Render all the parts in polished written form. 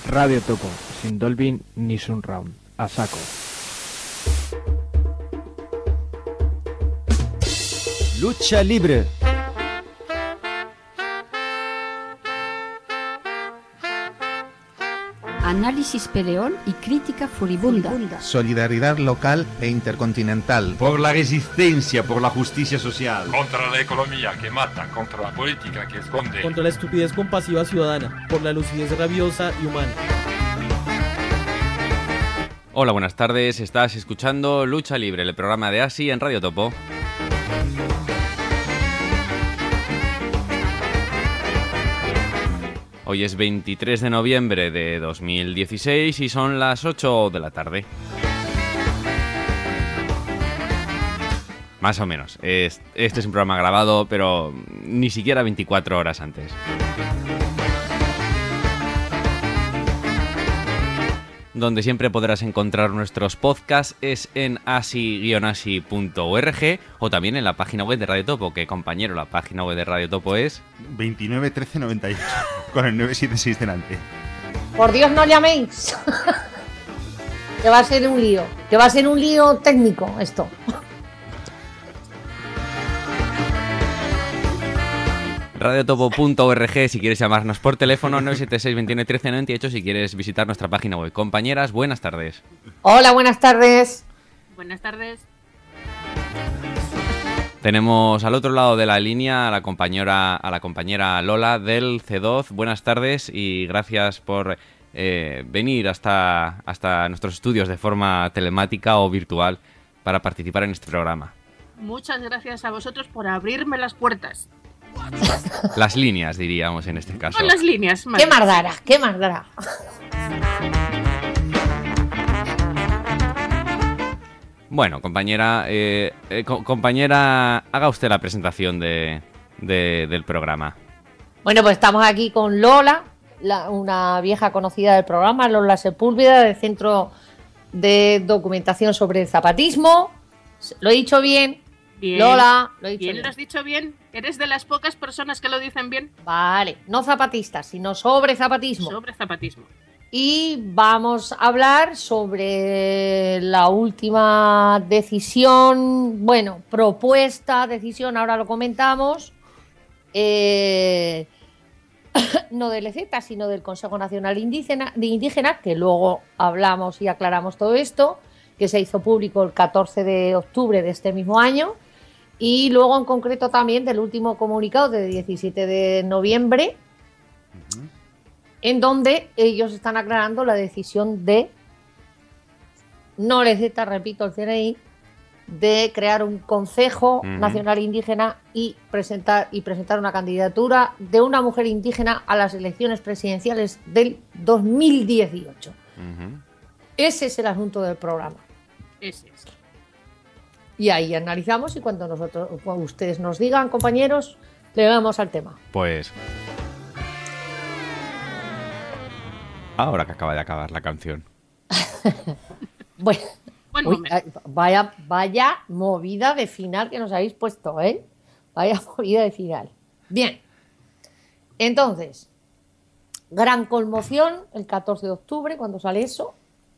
Radio Topo, sin Dolby ni Surround. A saco. Lucha libre. Análisis peleón y crítica furibunda. Solidaridad local e intercontinental. Por la resistencia, por la justicia social. Contra la economía que mata, contra la política que esconde. Contra la estupidez compasiva ciudadana, por la lucidez rabiosa y humana. Hola, buenas tardes. Estás escuchando Lucha Libre, el programa de ASI en Radio Topo. Hoy es 23 de noviembre de 2016 y son las 8 de la tarde. Más o menos. Este es un programa grabado, pero ni siquiera 24 horas antes. Donde siempre podrás encontrar nuestros podcasts es en asi-asi.org o también en la página web de Radio Topo, que compañero, la página web de Radio Topo es 29 13 98 con el 976 delante. Por Dios, no llaméis. Que va a ser un lío. Que va a ser un lío técnico esto. radiotopo.org si quieres llamarnos por teléfono, 976 21 13 98 si quieres visitar nuestra página web. Compañeras, buenas tardes. Hola, buenas tardes. Buenas tardes. Tenemos al otro lado de la línea a la compañera Lola del C2. Buenas tardes y gracias por venir hasta nuestros estudios de forma telemática o virtual para participar en este programa. Muchas gracias a vosotros por abrirme las puertas. Las líneas, diríamos en este caso. Con las líneas. ¿Qué más dará? ¿Qué más dará? Bueno, compañera, compañera, haga usted la presentación del programa. Bueno, pues estamos aquí con Lola, una vieja conocida del programa, Lola Sepúlveda, del Centro de Documentación sobre el Zapatismo. ¿Lo he dicho bien? Bien. Lola, lo he dicho bien. bien. ¿Lo has dicho bien? ¿Eres de las pocas personas que lo dicen bien? Vale, no zapatistas, sino sobre zapatismo. Sobre zapatismo. Y vamos a hablar sobre la última decisión, propuesta, decisión, ahora lo comentamos, no del EZ, sino del Consejo Nacional Indígena, que luego hablamos y aclaramos todo esto, que se hizo público el 14 de octubre de este mismo año, y luego en concreto también del último comunicado del 17 de noviembre, en donde ellos están aclarando la decisión de, no les cita, repito, el CNI, de crear un Consejo Nacional Indígena y presentar una candidatura de una mujer indígena a las elecciones presidenciales del 2018. Ese es el asunto del programa. Ese es. Y ahí analizamos y cuando ustedes nos digan, compañeros, le vamos al tema. Pues ahora que acaba de acabar la canción. Bueno, Uy, vaya movida de final que nos habéis puesto, ¿eh? Vaya movida de final. Bien. Entonces, gran conmoción el 14 de octubre cuando sale eso.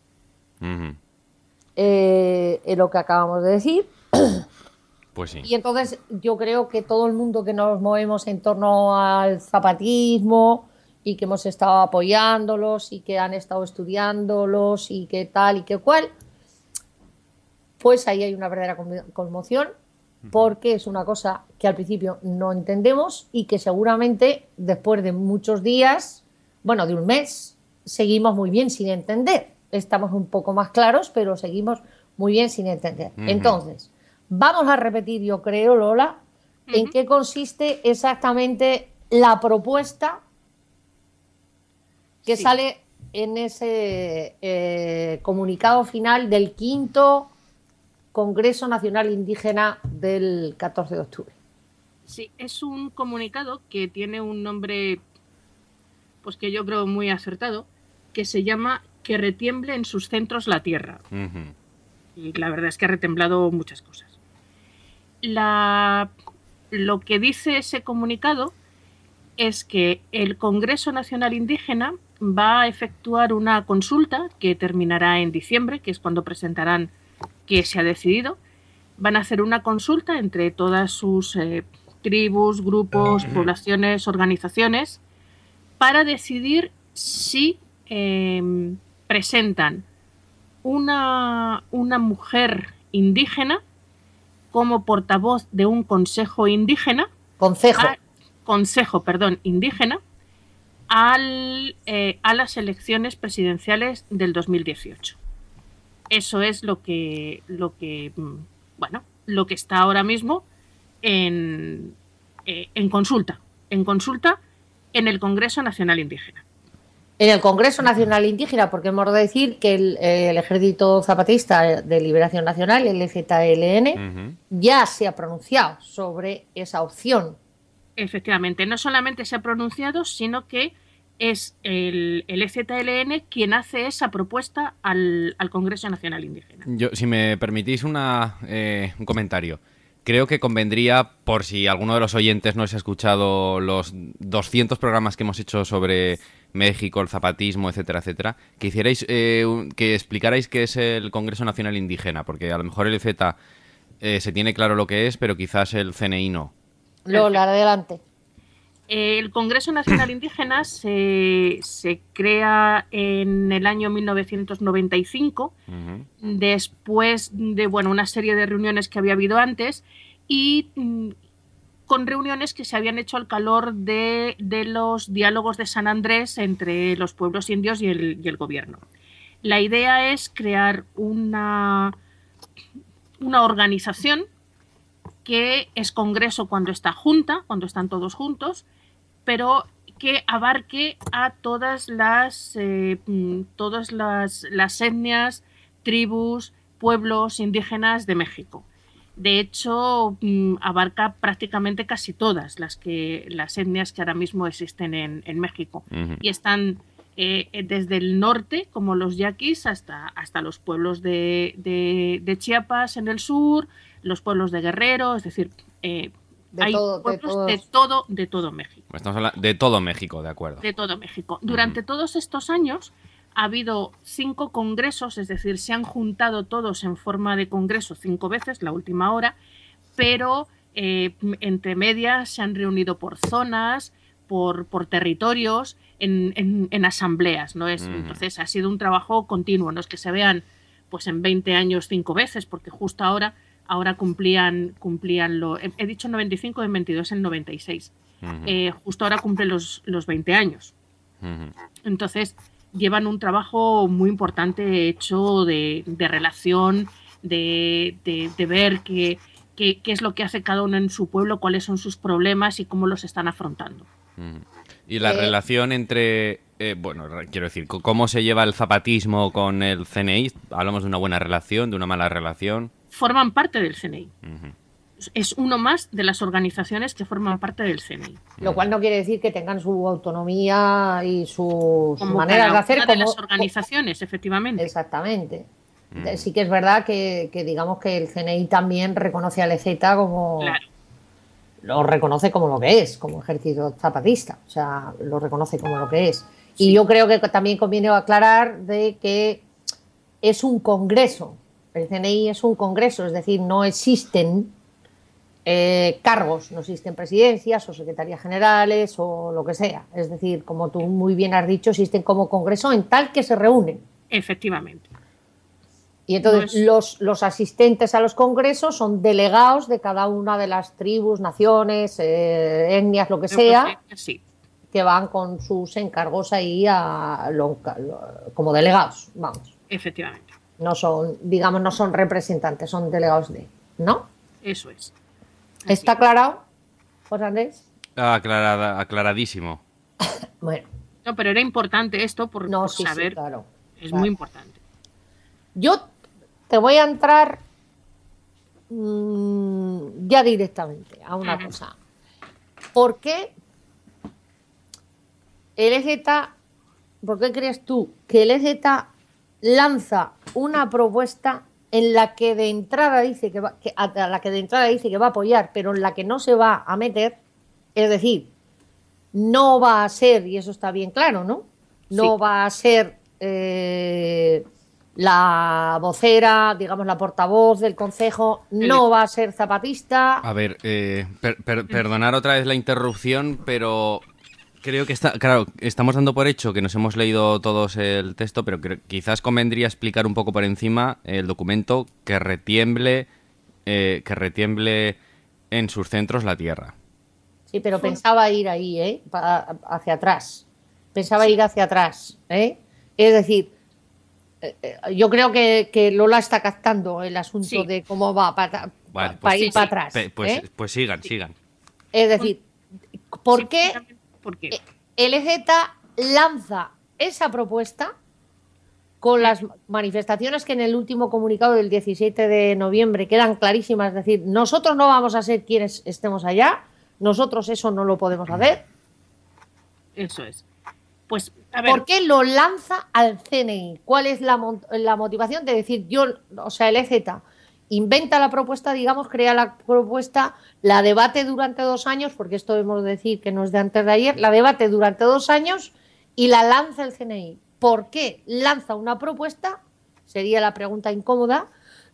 Lo que acabamos de decir. Pues sí. Y entonces yo creo que todo el mundo que nos movemos en torno al zapatismo y que hemos estado apoyándolos y que han estado estudiándolos y que tal y que cual, pues ahí hay una verdadera conmoción, porque es una cosa que al principio no entendemos y que seguramente después de muchos días, de un mes, seguimos muy bien sin entender. Estamos un poco más claros, pero seguimos muy bien sin entender. Entonces, vamos a repetir, yo creo, Lola, en qué consiste exactamente la propuesta que sale en ese comunicado final del 5º Congreso Nacional Indígena del 14 de octubre. Sí, es un comunicado que tiene un nombre, pues que yo creo muy acertado, que se llama Que retiemble en sus centros la tierra. Y la verdad es que ha retemblado muchas cosas. Lo que dice ese comunicado es que el Congreso Nacional Indígena va a efectuar una consulta que terminará en diciembre, que es cuando presentarán que se ha decidido. Van a hacer una consulta entre todas sus tribus, grupos, poblaciones, organizaciones, para decidir si presentan una mujer indígena como portavoz de un consejo indígena. Consejo, indígena, a las elecciones presidenciales del 2018. Eso es lo que está ahora mismo en consulta en el Congreso Nacional Indígena. En el Congreso Nacional Indígena, porque hemos de decir que el Ejército Zapatista de Liberación Nacional, el EZLN, ya se ha pronunciado sobre esa opción. Efectivamente, no solamente se ha pronunciado, sino que es el EZLN quien hace esa propuesta al Congreso Nacional Indígena. Yo, si me permitís un comentario, creo que convendría, por si alguno de los oyentes no se ha escuchado los 200 programas que hemos hecho sobre México, el zapatismo, etcétera, etcétera, que hicierais, que explicarais qué es el Congreso Nacional Indígena, porque a lo mejor el EZ se tiene claro lo que es, pero quizás el CNI no. Lola, adelante. El Congreso Nacional Indígena se crea en el año 1995, después de una serie de reuniones que había habido antes y con reuniones que se habían hecho al calor de los diálogos de San Andrés entre los pueblos indios y el gobierno. La idea es crear una organización que es Congreso cuando está junta, cuando están todos juntos, pero que abarque a todas las etnias, tribus, pueblos indígenas de México. De hecho, abarca prácticamente casi todas las etnias que ahora mismo existen en México. Y están desde el norte, como los yaquis, hasta los pueblos de Chiapas en el sur, los pueblos de Guerrero, es decir, hay pueblos de todo México. Estamos hablando de todo México, de acuerdo. De todo México. Durante todos estos años ha habido 5 congresos, es decir, se han juntado todos en forma de congreso 5 veces, la última hora, pero entre medias se han reunido por zonas, por territorios, en asambleas, ¿no? Entonces ha sido un trabajo continuo, no es que se vean pues en 20 años 5 veces, porque justo ahora cumplían he dicho 95, en 22 el 96. Justo ahora cumplen los 20 años. Entonces llevan un trabajo muy importante hecho de relación, de ver qué es lo que hace cada uno en su pueblo, cuáles son sus problemas y cómo los están afrontando. Y la relación entre, quiero decir, ¿cómo se lleva el zapatismo con el CNI? ¿Hablamos de una buena relación, de una mala relación? Forman parte del CNI. Es uno más de las organizaciones que forman parte del CNI. Lo cual no quiere decir que tengan su autonomía y sus maneras de hacer. Como de las organizaciones, efectivamente. Exactamente. Sí que es verdad que digamos que el CNI también reconoce al EZ como... Claro. Lo reconoce como lo que es, como ejército zapatista. O sea, lo reconoce como lo que es. Sí. Y yo creo que también conviene aclarar de que es un congreso. El CNI es un congreso, es decir, no existen cargos, no existen presidencias o secretarías generales o lo que sea. Es decir, como tú muy bien has dicho, existen como congreso en tal que se reúnen. Efectivamente. Y entonces los asistentes a los congresos son delegados de cada una de las tribus, naciones, etnias, lo que sea, sí, que van con sus encargos ahí como delegados, vamos. Efectivamente. No son, digamos, no son representantes, son delegados ¿no? Eso es. Así. ¿Está aclarado, José Andrés? Aclaradísimo. Bueno. No, pero era importante esto por saber. Sí, claro. Es muy importante. Yo te voy a entrar ya directamente a una cosa. ¿Por qué el EZ, por qué crees tú que el EZ lanza una propuesta en la que de entrada dice que va a apoyar, pero en la que no se va a meter? Es decir, no va a ser, y eso está bien claro, ¿no?, no Sí. va a ser la vocera, digamos la portavoz del concejo, no va a ser zapatista. A ver, perdonar otra vez la interrupción, pero creo que claro, estamos dando por hecho que nos hemos leído todos el texto, pero quizás convendría explicar un poco por encima el documento que retiemble en sus centros la tierra. Sí, pero pensaba ir ahí, hacia atrás. Pensaba ir hacia atrás, ¿eh? Es decir, yo creo que Lola está captando el asunto de cómo va para ir para atrás. Pues sigan. Es decir, ¿por qué LZ lanza esa propuesta con las manifestaciones que en el último comunicado del 17 de noviembre quedan clarísimas? Es decir, nosotros no vamos a ser quienes estemos allá, nosotros eso no lo podemos hacer. Eso es. Pues, a ver. ¿Por qué lo lanza al CNI? ¿Cuál es la motivación de decir LZ inventa la propuesta, digamos, crea la propuesta, la debate durante 2 años, porque esto debemos decir que no es de antes de ayer, la debate durante 2 años y la lanza el CNI? ¿Por qué lanza una propuesta? Sería la pregunta incómoda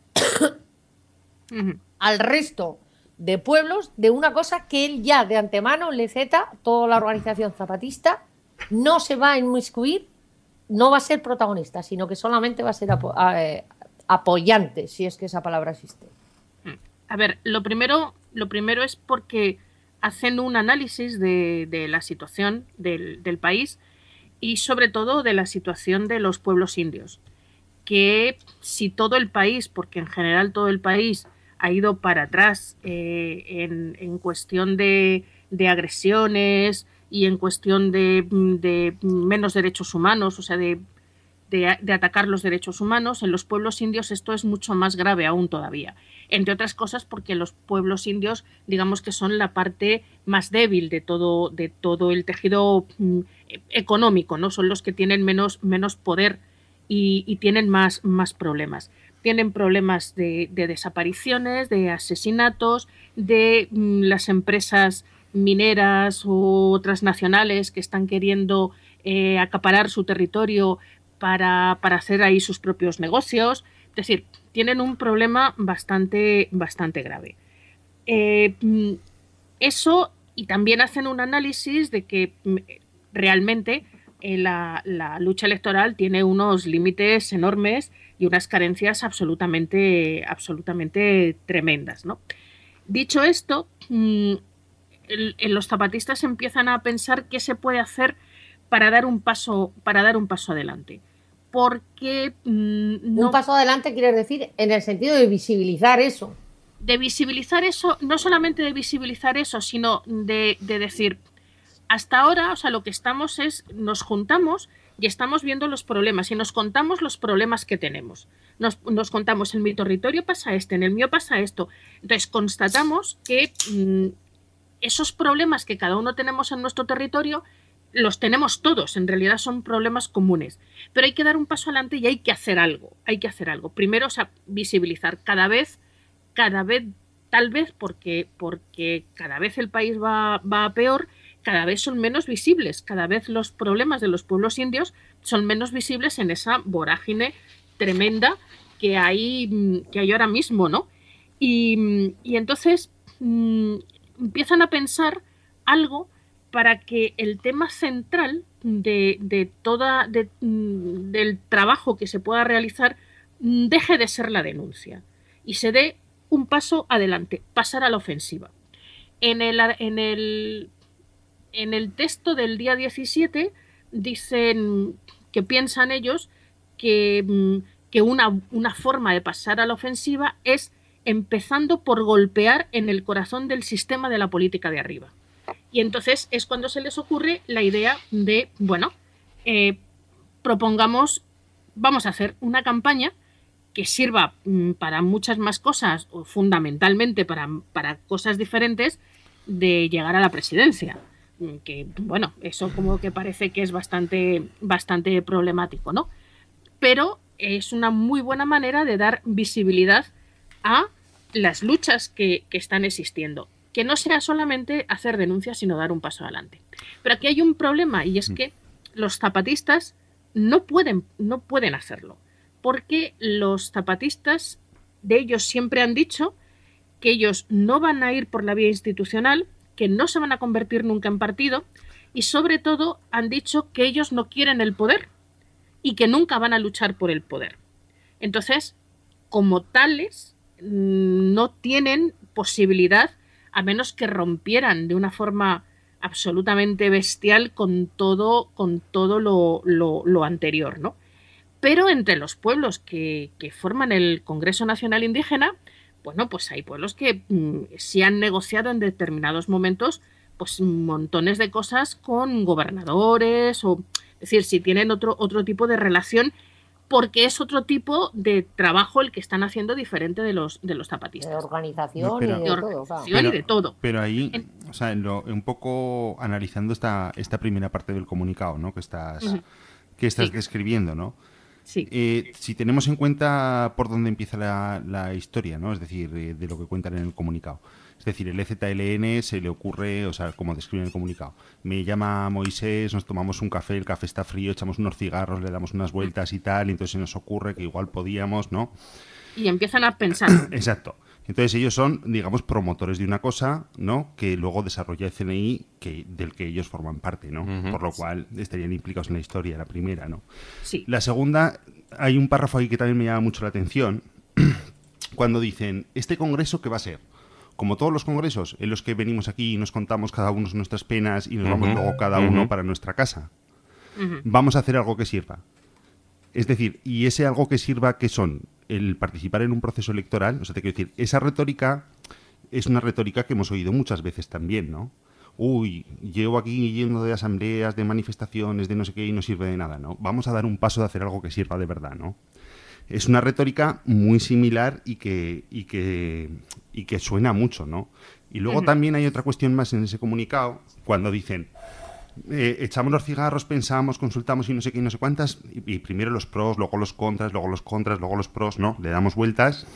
al resto de pueblos de una cosa que él ya de antemano, LZ, toda la organización zapatista, no se va a inmiscuir, no va a ser protagonista, sino que solamente va a ser apoyante, si es que esa palabra existe. A ver, lo primero es porque hacen un análisis de la situación del país y sobre todo de la situación de los pueblos indios, que si todo el país, porque en general todo el país ha ido para atrás en cuestión de agresiones y en cuestión de menos derechos humanos, o sea, de atacar los derechos humanos, en los pueblos indios esto es mucho más grave aún todavía. Entre otras cosas porque los pueblos indios, digamos que son la parte más débil de todo el tejido económico, ¿no? Son los que tienen menos poder y tienen más problemas. Tienen problemas de desapariciones, de asesinatos, de las empresas mineras u otras nacionales que están queriendo acaparar su territorio para hacer ahí sus propios negocios. Es decir, tienen un problema bastante grave. Eso, y también hacen un análisis de que realmente la lucha electoral tiene unos límites enormes y unas carencias absolutamente tremendas, ¿no? Dicho esto, los zapatistas empiezan a pensar qué se puede hacer para dar un paso adelante. Porque un paso adelante quieres decir en el sentido de visibilizar eso. De visibilizar eso, no solamente de visibilizar eso, sino de decir, hasta ahora, o sea, lo que estamos es, nos juntamos y estamos viendo los problemas y nos contamos los problemas que tenemos. Nos contamos, en mi territorio pasa esto, en el mío pasa esto. Entonces, constatamos que esos problemas que cada uno tenemos en nuestro territorio los tenemos todos, en realidad son problemas comunes, pero hay que dar un paso adelante y hay que hacer algo. Primero, o sea, visibilizar cada vez, tal vez porque cada vez el país va a peor, cada vez son menos visibles, cada vez los problemas de los pueblos indios son menos visibles en esa vorágine tremenda que hay ahora mismo, ¿no? Y entonces empiezan a pensar algo para que el tema central del trabajo que se pueda realizar deje de ser la denuncia y se dé un paso adelante, pasar a la ofensiva. En el texto del día 17 dicen que piensan ellos que una forma de pasar a la ofensiva es empezando por golpear en el corazón del sistema de la política de arriba. Y entonces es cuando se les ocurre la idea de, propongamos, vamos a hacer una campaña que sirva para muchas más cosas, o fundamentalmente para cosas diferentes, de llegar a la presidencia. Que, eso como que parece que es bastante problemático, ¿no? Pero es una muy buena manera de dar visibilidad a las luchas que están existiendo. Que no sea solamente hacer denuncias, sino dar un paso adelante. Pero aquí hay un problema, y es que los zapatistas no pueden hacerlo, porque los zapatistas de ellos siempre han dicho que ellos no van a ir por la vía institucional, que no se van a convertir nunca en partido y sobre todo han dicho que ellos no quieren el poder y que nunca van a luchar por el poder. Entonces, como tales, no tienen posibilidad, a menos que rompieran de una forma absolutamente bestial con todo lo anterior, ¿no? Pero entre los pueblos que forman el Congreso Nacional Indígena, bueno, pues hay pueblos que sí han negociado en determinados momentos pues montones de cosas con gobernadores, o es decir, si tienen otro tipo de relación, porque es otro tipo de trabajo el que están haciendo diferente de los zapatistas. De organización y de todo. Pero ahí, o sea, un poco analizando esta primera parte del comunicado, ¿no? Que estás escribiendo, ¿no? Sí. Si tenemos en cuenta por dónde empieza la historia, ¿no? Es decir, de lo que cuentan en el comunicado. Es decir, el EZLN se le ocurre, o sea, como describe en el comunicado, me llama Moisés, nos tomamos un café, el café está frío, echamos unos cigarros, le damos unas vueltas y tal, y entonces se nos ocurre que igual podíamos, ¿no? Y empiezan a pensar. Exacto. Entonces ellos son, digamos, promotores de una cosa, ¿no? Que luego desarrolla el CNI del que ellos forman parte, ¿no? Uh-huh. Por lo cual estarían implicados en la historia, la primera, ¿no? Sí. La segunda, hay un párrafo ahí que también me llama mucho la atención, cuando dicen, ¿este congreso qué va a ser? Como todos los congresos en los que venimos aquí y nos contamos cada uno nuestras penas y nos vamos luego cada uno para nuestra casa. Vamos a hacer algo que sirva. Es decir, y ese algo que sirva, ¿qué son? El participar en un proceso electoral. O sea, te quiero decir, esa retórica es una retórica que hemos oído muchas veces también, ¿no? Uy, llevo aquí yendo de asambleas, de manifestaciones, de no sé qué y no sirve de nada, ¿no? Vamos a dar un paso de hacer algo que sirva de verdad, ¿no? Es una retórica muy similar y que suena mucho, ¿no? Y luego también hay otra cuestión más en ese comunicado, cuando dicen, echamos los cigarros, pensamos, consultamos y no sé qué y no sé cuántas, y primero los pros, luego los contras, luego los contras, luego los pros, ¿no? Le damos vueltas.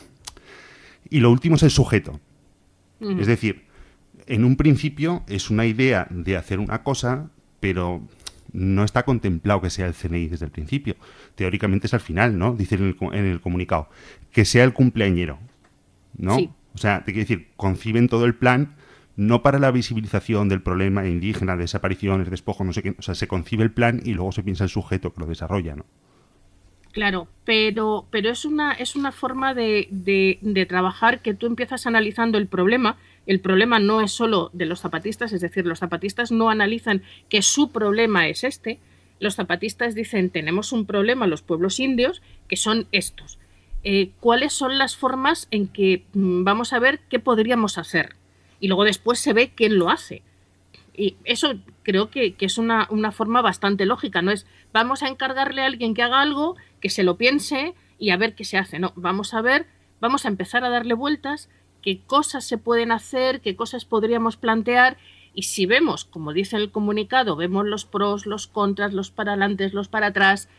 Y lo último es el sujeto. Es decir, en un principio es una idea de hacer una cosa, pero no está contemplado que sea el CNI desde el principio. Teóricamente es al final, ¿no? Dicen en el comunicado. Que sea el cumpleañero, ¿no? Sí. O sea, te quiero decir, conciben todo el plan no para la visibilización del problema indígena, de desapariciones, despojos, no sé qué. O sea, se concibe el plan y luego se piensa el sujeto que lo desarrolla, ¿no? Claro, pero es una forma de trabajar que tú empiezas analizando el problema. El problema no es solo de los zapatistas, es decir, los zapatistas no analizan que su problema es este. Los zapatistas dicen, tenemos un problema los pueblos indios, que son estos. ¿Cuáles son las formas en que vamos a ver qué podríamos hacer? Y luego después se ve quién lo hace. Y eso creo que es una forma bastante lógica. No es, vamos a encargarle a alguien que haga algo, que se lo piense y a ver qué se hace. No, vamos a empezar a darle vueltas, qué cosas se pueden hacer, qué cosas podríamos plantear, y si vemos, como dice el comunicado, vemos los pros, los contras, los para adelante, los para atrás,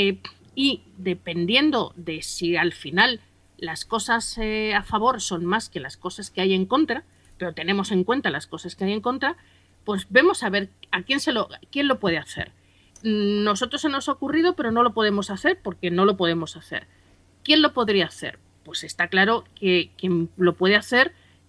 y dependiendo de si al final las cosas a favor son más que las cosas que hay en contra, pero tenemos en cuenta las cosas que hay en contra, pues vemos a ver a quién lo puede hacer. Nosotros se nos ha ocurrido, pero no lo podemos hacer porque no lo podemos hacer. ¿Quién lo podría hacer? Pues está claro que quien puede hacer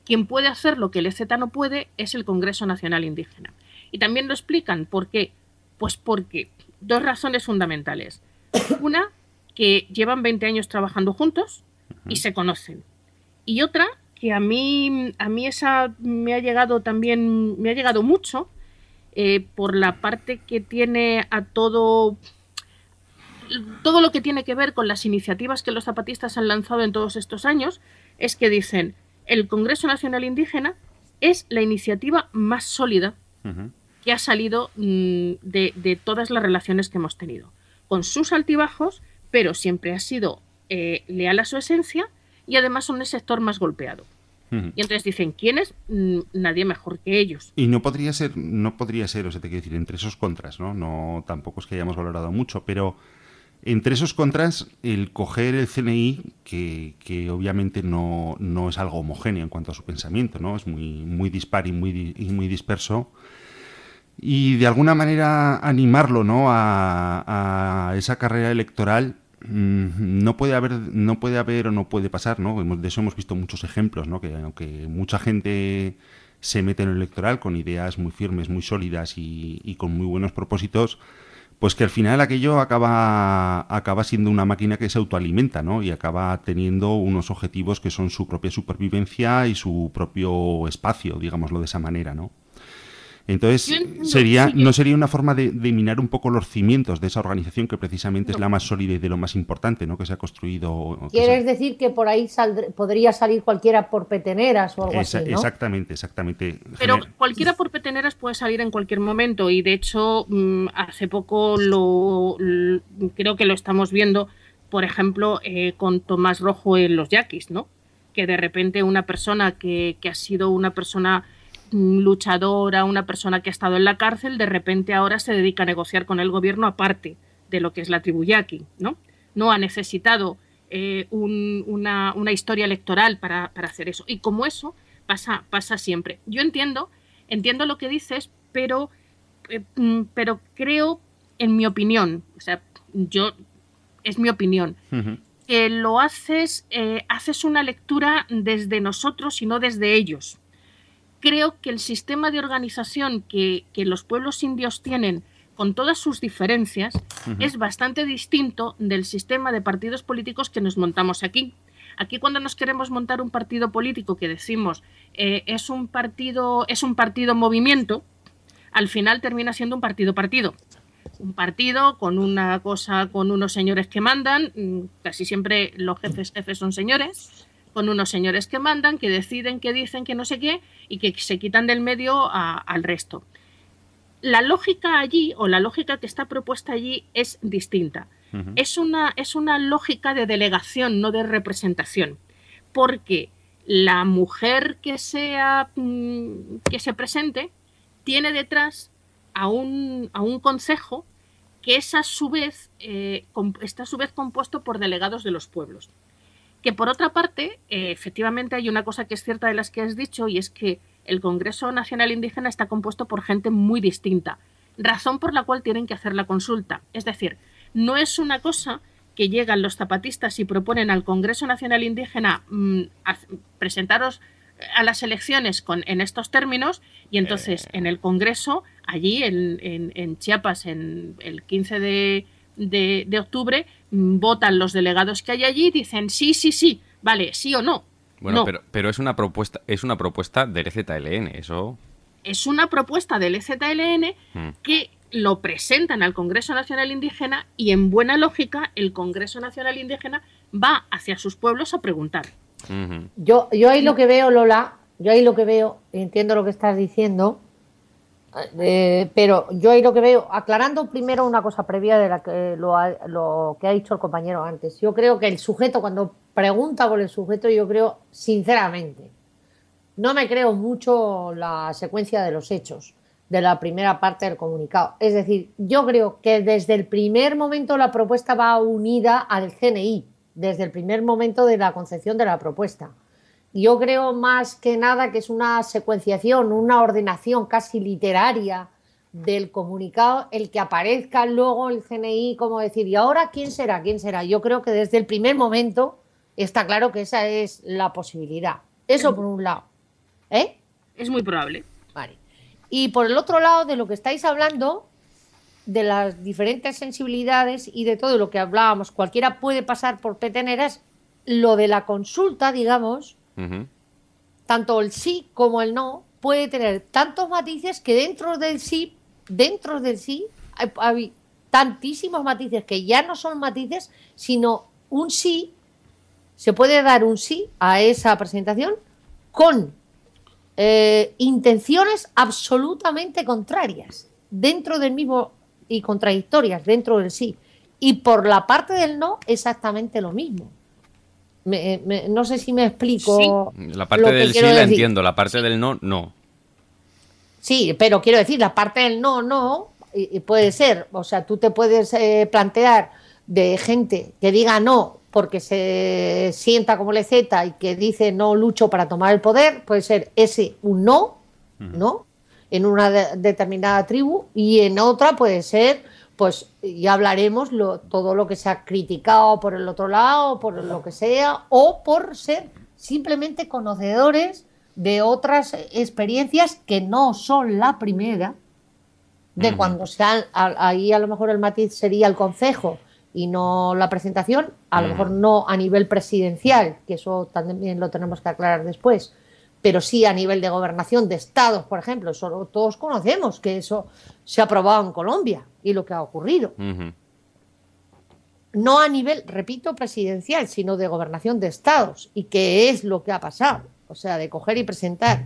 lo que el EZ no puede es el Congreso Nacional Indígena. Y también lo explican. ¿Por qué? Pues porque dos razones fundamentales. Una, que llevan 20 años trabajando juntos y se conocen. Y otra, que a mí esa me ha llegado mucho por la parte que tiene a todo lo que tiene que ver con las iniciativas que los zapatistas han lanzado en todos estos años, es que dicen, el Congreso Nacional Indígena es la iniciativa más sólida que ha salido de todas las relaciones que hemos tenido, con sus altibajos, pero siempre ha sido leal a su esencia y además son el sector más golpeado. Y entonces dicen, ¿quién es? Nadie mejor que ellos. Y no podría ser, o sea, te quiero decir, entre esos contras, ¿no? No, tampoco es que hayamos valorado mucho, pero entre esos contras, el coger el CNI, que obviamente no es algo homogéneo en cuanto a su pensamiento, ¿no? Es muy dispar y muy disperso. y de alguna manera animarlo, ¿no?, a esa carrera electoral. No puede haber o no puede pasar, ¿no? De eso hemos visto muchos ejemplos, ¿no? Que aunque mucha gente se mete en el electoral con ideas muy firmes, muy sólidas y con muy buenos propósitos, pues que al final aquello acaba siendo una máquina que se autoalimenta, ¿no? Y acaba teniendo unos objetivos que son su propia supervivencia y su propio espacio, digámoslo de esa manera, ¿no? Entonces, ¿no sería una forma de minar un poco los cimientos de esa organización que precisamente es la más sólida y de lo más importante, ¿no?, que se ha construido? ¿Quieres decir que por ahí podría salir cualquiera por peteneras o algo así, ¿no? Exactamente. Pero cualquiera por peteneras puede salir en cualquier momento y de hecho hace poco creo que lo estamos viendo, por ejemplo, con Tomás Rojo en los Yaquis, ¿no? Que de repente una persona que ha sido una persona luchadora, una persona que ha estado en la cárcel, de repente ahora se dedica a negociar con el gobierno aparte de lo que es la tribu yaqui, ¿no? No ha necesitado una historia electoral para hacer eso. Y como eso pasa siempre. Yo entiendo lo que dices, pero creo, en mi opinión, o sea, es mi opinión, que lo haces una lectura desde nosotros y no desde ellos. Creo que el sistema de organización que los pueblos indios tienen, con todas sus diferencias, es bastante distinto del sistema de partidos políticos que nos montamos aquí. Aquí, cuando nos queremos montar un partido político que decimos es un partido movimiento, al final termina siendo un partido. Un partido con una cosa, con unos señores que mandan, casi siempre los jefes son señores, con unos señores que mandan, que deciden, que dicen, que no sé qué, y que se quitan del medio al resto. La lógica allí, o la lógica que está propuesta allí, es distinta. Es una lógica de delegación, no de representación. Porque la mujer que se presente tiene detrás a un concejo que es a su vez está a su vez compuesto por delegados de los pueblos. Que por otra parte, efectivamente hay una cosa que es cierta de las que has dicho, y es que el Congreso Nacional Indígena está compuesto por gente muy distinta, razón por la cual tienen que hacer la consulta. Es decir, no es una cosa que llegan los zapatistas y proponen al Congreso Nacional Indígena presentaros a las elecciones en estos términos, y entonces en el Congreso, allí en Chiapas, en el 15 de octubre, votan los delegados que hay allí y dicen sí, vale, sí o no. Bueno, no. pero es una propuesta del EZLN, eso. Es una propuesta del EZLN que lo presentan al Congreso Nacional Indígena, y en buena lógica el Congreso Nacional Indígena va hacia sus pueblos a preguntar. Yo ahí lo que veo, Lola, entiendo lo que estás diciendo, pero yo ahí lo que veo, aclarando primero una cosa previa de lo que ha dicho el compañero antes. Yo creo que el sujeto, cuando pregunta por el sujeto, yo creo, sinceramente, no me creo mucho la secuencia de los hechos de la primera parte del comunicado. Es decir, yo creo que desde el primer momento la propuesta va unida al CNI, desde el primer momento de la concepción de la propuesta. Yo creo más que nada que es una secuenciación, una ordenación casi literaria del comunicado, el que aparezca luego el CNI como decir, ¿y ahora quién será? ¿Quién será? Yo creo que desde el primer momento está claro que esa es la posibilidad. Eso por un lado. Es muy probable. Vale. Y por el otro lado, de lo que estáis hablando, de las diferentes sensibilidades y de todo lo que hablábamos, cualquiera puede pasar por peteneras, lo de la consulta, digamos, tanto el sí como el no puede tener tantos matices que dentro del sí hay tantísimos matices que ya no son matices, sino un sí, se puede dar un sí a esa presentación con intenciones absolutamente contrarias dentro del mismo y contradictorias dentro del sí, y por la parte del no exactamente lo mismo. No sé si me explico. Sí. La parte del sí la entiendo, la parte del no, no. Sí, pero quiero decir, la parte del no, y puede ser, o sea, tú te puedes plantear de gente que diga no porque se sienta como Leceta y que dice no lucho para tomar el poder, puede ser ese un no, ¿no? en una determinada tribu, y en otra puede ser, pues ya hablaremos, todo lo que se ha criticado por el otro lado, por lo que sea, o por ser simplemente conocedores de otras experiencias que no son la primera, de cuando ahí a lo mejor el matiz sería el concejo y no la presentación, a lo mejor no a nivel presidencial, que eso también lo tenemos que aclarar después, pero sí a nivel de gobernación de estados, por ejemplo. Eso todos conocemos que eso se ha aprobado en Colombia y lo que ha ocurrido. No a nivel, repito, presidencial, sino de gobernación de estados. ¿Y qué es lo que ha pasado? O sea, de coger y presentar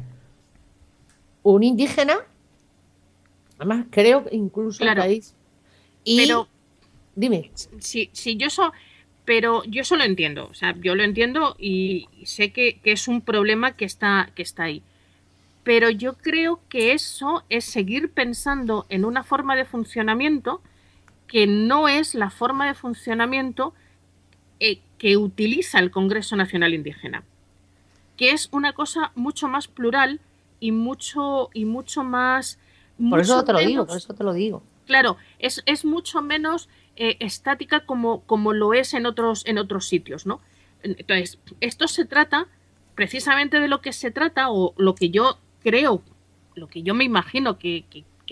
un indígena, además creo que incluso el país. Pero, dime. Sí, pero yo eso lo entiendo. O sea, yo lo entiendo y sé que es un problema que está ahí. Pero yo creo que eso es seguir pensando en una forma de funcionamiento que no es la forma de funcionamiento que utiliza el Congreso Nacional Indígena, que es una cosa mucho más plural y mucho más... Por eso te lo digo. Claro, es mucho menos estática como lo es en otros sitios, ¿no? Entonces, esto se trata, precisamente de lo que se trata, o lo que yo creo, lo que yo me imagino que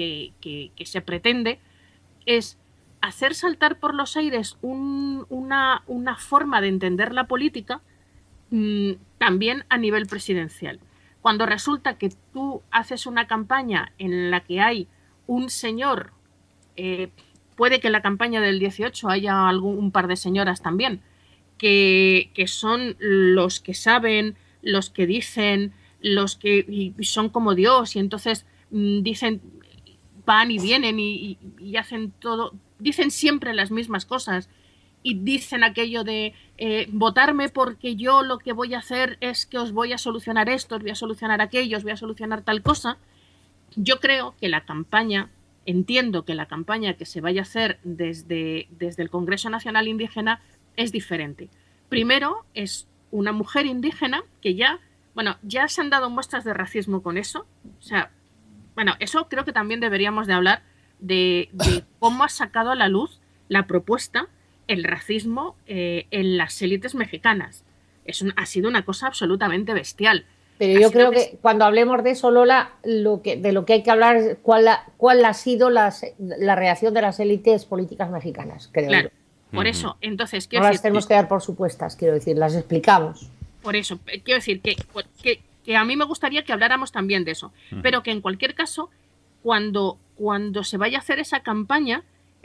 se pretende, es hacer saltar por los aires una forma de entender la política también a nivel presidencial. Cuando resulta que tú haces una campaña en la que hay un señor, puede que en la campaña del 18 haya un par de señoras también, que son los que saben, los que dicen, los que y son como Dios, y entonces dicen, van y vienen y hacen todo, dicen siempre las mismas cosas y dicen aquello de votarme porque yo lo que voy a hacer es que os voy a solucionar esto, os voy a solucionar aquello, os voy a solucionar tal cosa. Yo creo que la campaña, entiendo que la campaña que se vaya a hacer desde el Congreso Nacional Indígena es diferente. Primero, es una mujer indígena que ya se han dado muestras de racismo con eso. O sea, eso creo que también deberíamos de hablar de cómo ha sacado a la luz la propuesta el racismo en las élites mexicanas. Ha sido una cosa absolutamente bestial. Pero yo creo que cuando hablemos de eso, Lola, de lo que hay que hablar es cuál ha sido la reacción de las élites políticas mexicanas, creo. Claro, por eso. Entonces, no las tenemos que dar por supuestas, quiero decir, las explicamos. Por eso, quiero decir que a mí me gustaría que habláramos también de eso, pero que en cualquier caso, cuando se vaya a hacer esa campaña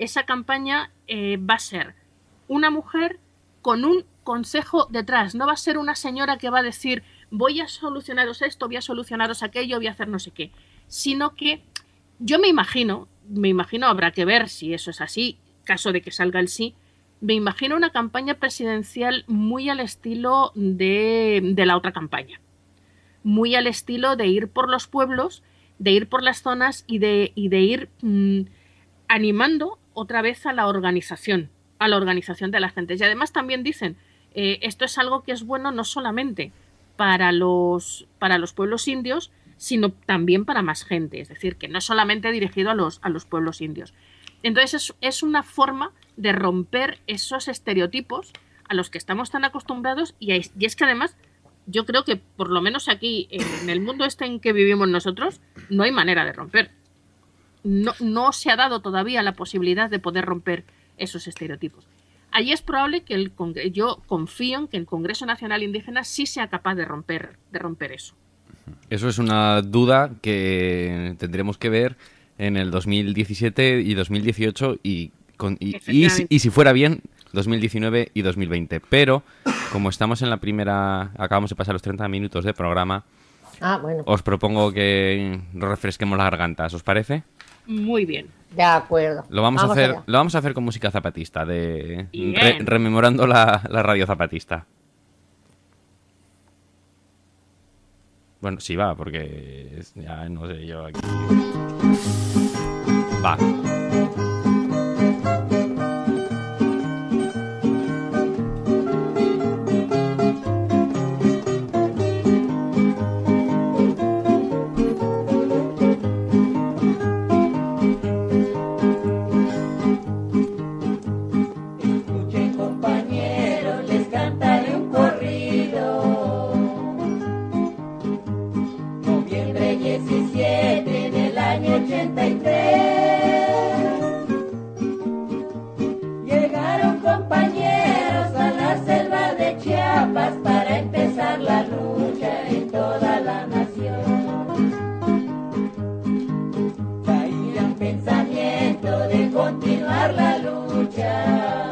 va a ser una mujer con un consejo detrás. No va a ser una señora que va a decir voy a solucionaros esto, voy a solucionaros aquello, voy a hacer no sé qué. Sino que yo me imagino, habrá que ver si eso es así, caso de que salga el sí, me imagino una campaña presidencial muy al estilo de la otra campaña. Muy al estilo de ir por los pueblos, de ir por las zonas y de ir animando otra vez a la organización de la gente. Y además también dicen, esto es algo que es bueno no solamente para los pueblos indios, sino también para más gente. Es decir, que no solamente dirigido a los pueblos indios. Entonces es una forma de romper esos estereotipos a los que estamos tan acostumbrados y es que además yo creo que por lo menos aquí en el mundo en que vivimos nosotros no hay manera de romper. No se ha dado todavía la posibilidad de poder romper esos estereotipos. Allí es probable que yo confío en que el Congreso Nacional Indígena sí sea capaz de romper eso. Eso es una duda que tendremos que ver en el 2017 y 2018 y si fuera bien, 2019 y 2020. Pero, como estamos en la primera... Acabamos de pasar los 30 minutos de programa, os propongo que nos refresquemos las gargantas. ¿Os parece? Muy bien. De acuerdo. Lo vamos a hacer con música zapatista, rememorando la radio zapatista. Bueno, sí va, porque ya no sé yo aquí... Va. continuar la lucha.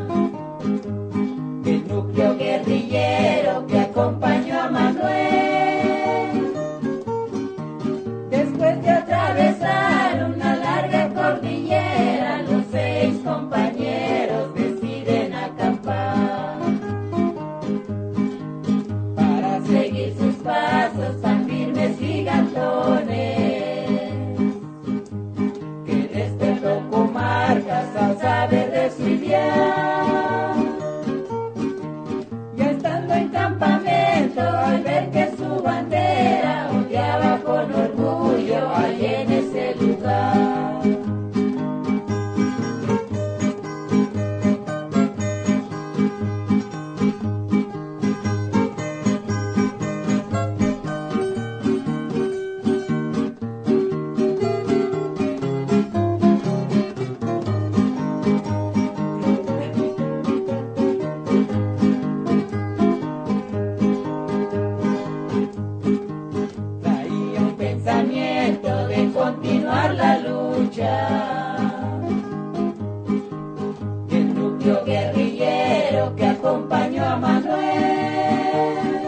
El núcleo guerrillero que acompañó a Manuel, después de atravesar una larga cordillera, los 6 compañeros deciden acampar para seguir sus pasos tan firmes y gigantones, que despertó comarcas al saber de su ideal. Ya estando en campamento, al ver que su bandera ondeaba con orgullo ahí en ese lugar. Traía un pensamiento de continuar la lucha. Y el núcleo guerrillero que acompañó a Manuel.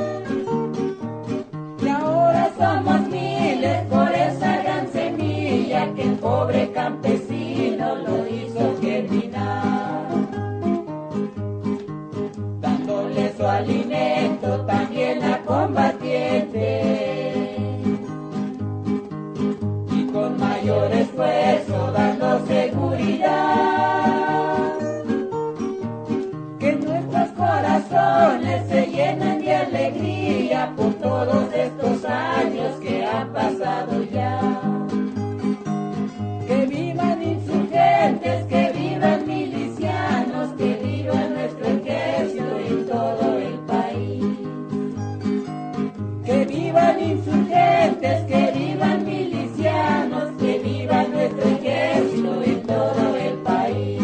Y ahora somos miles por esa gran semilla que el pobre campesino lo hizo germinar, dándole su alimento también a combatientes, y con mayor esfuerzo dando seguridad, que nuestros corazones se llenan de alegría por todos estos años que han pasado ya. Que vivan insurgentes, que vivan milicianos, que viva nuestro ejército en todo el país. Que vivan insurgentes, que vivan milicianos, que viva nuestro ejército en todo el país.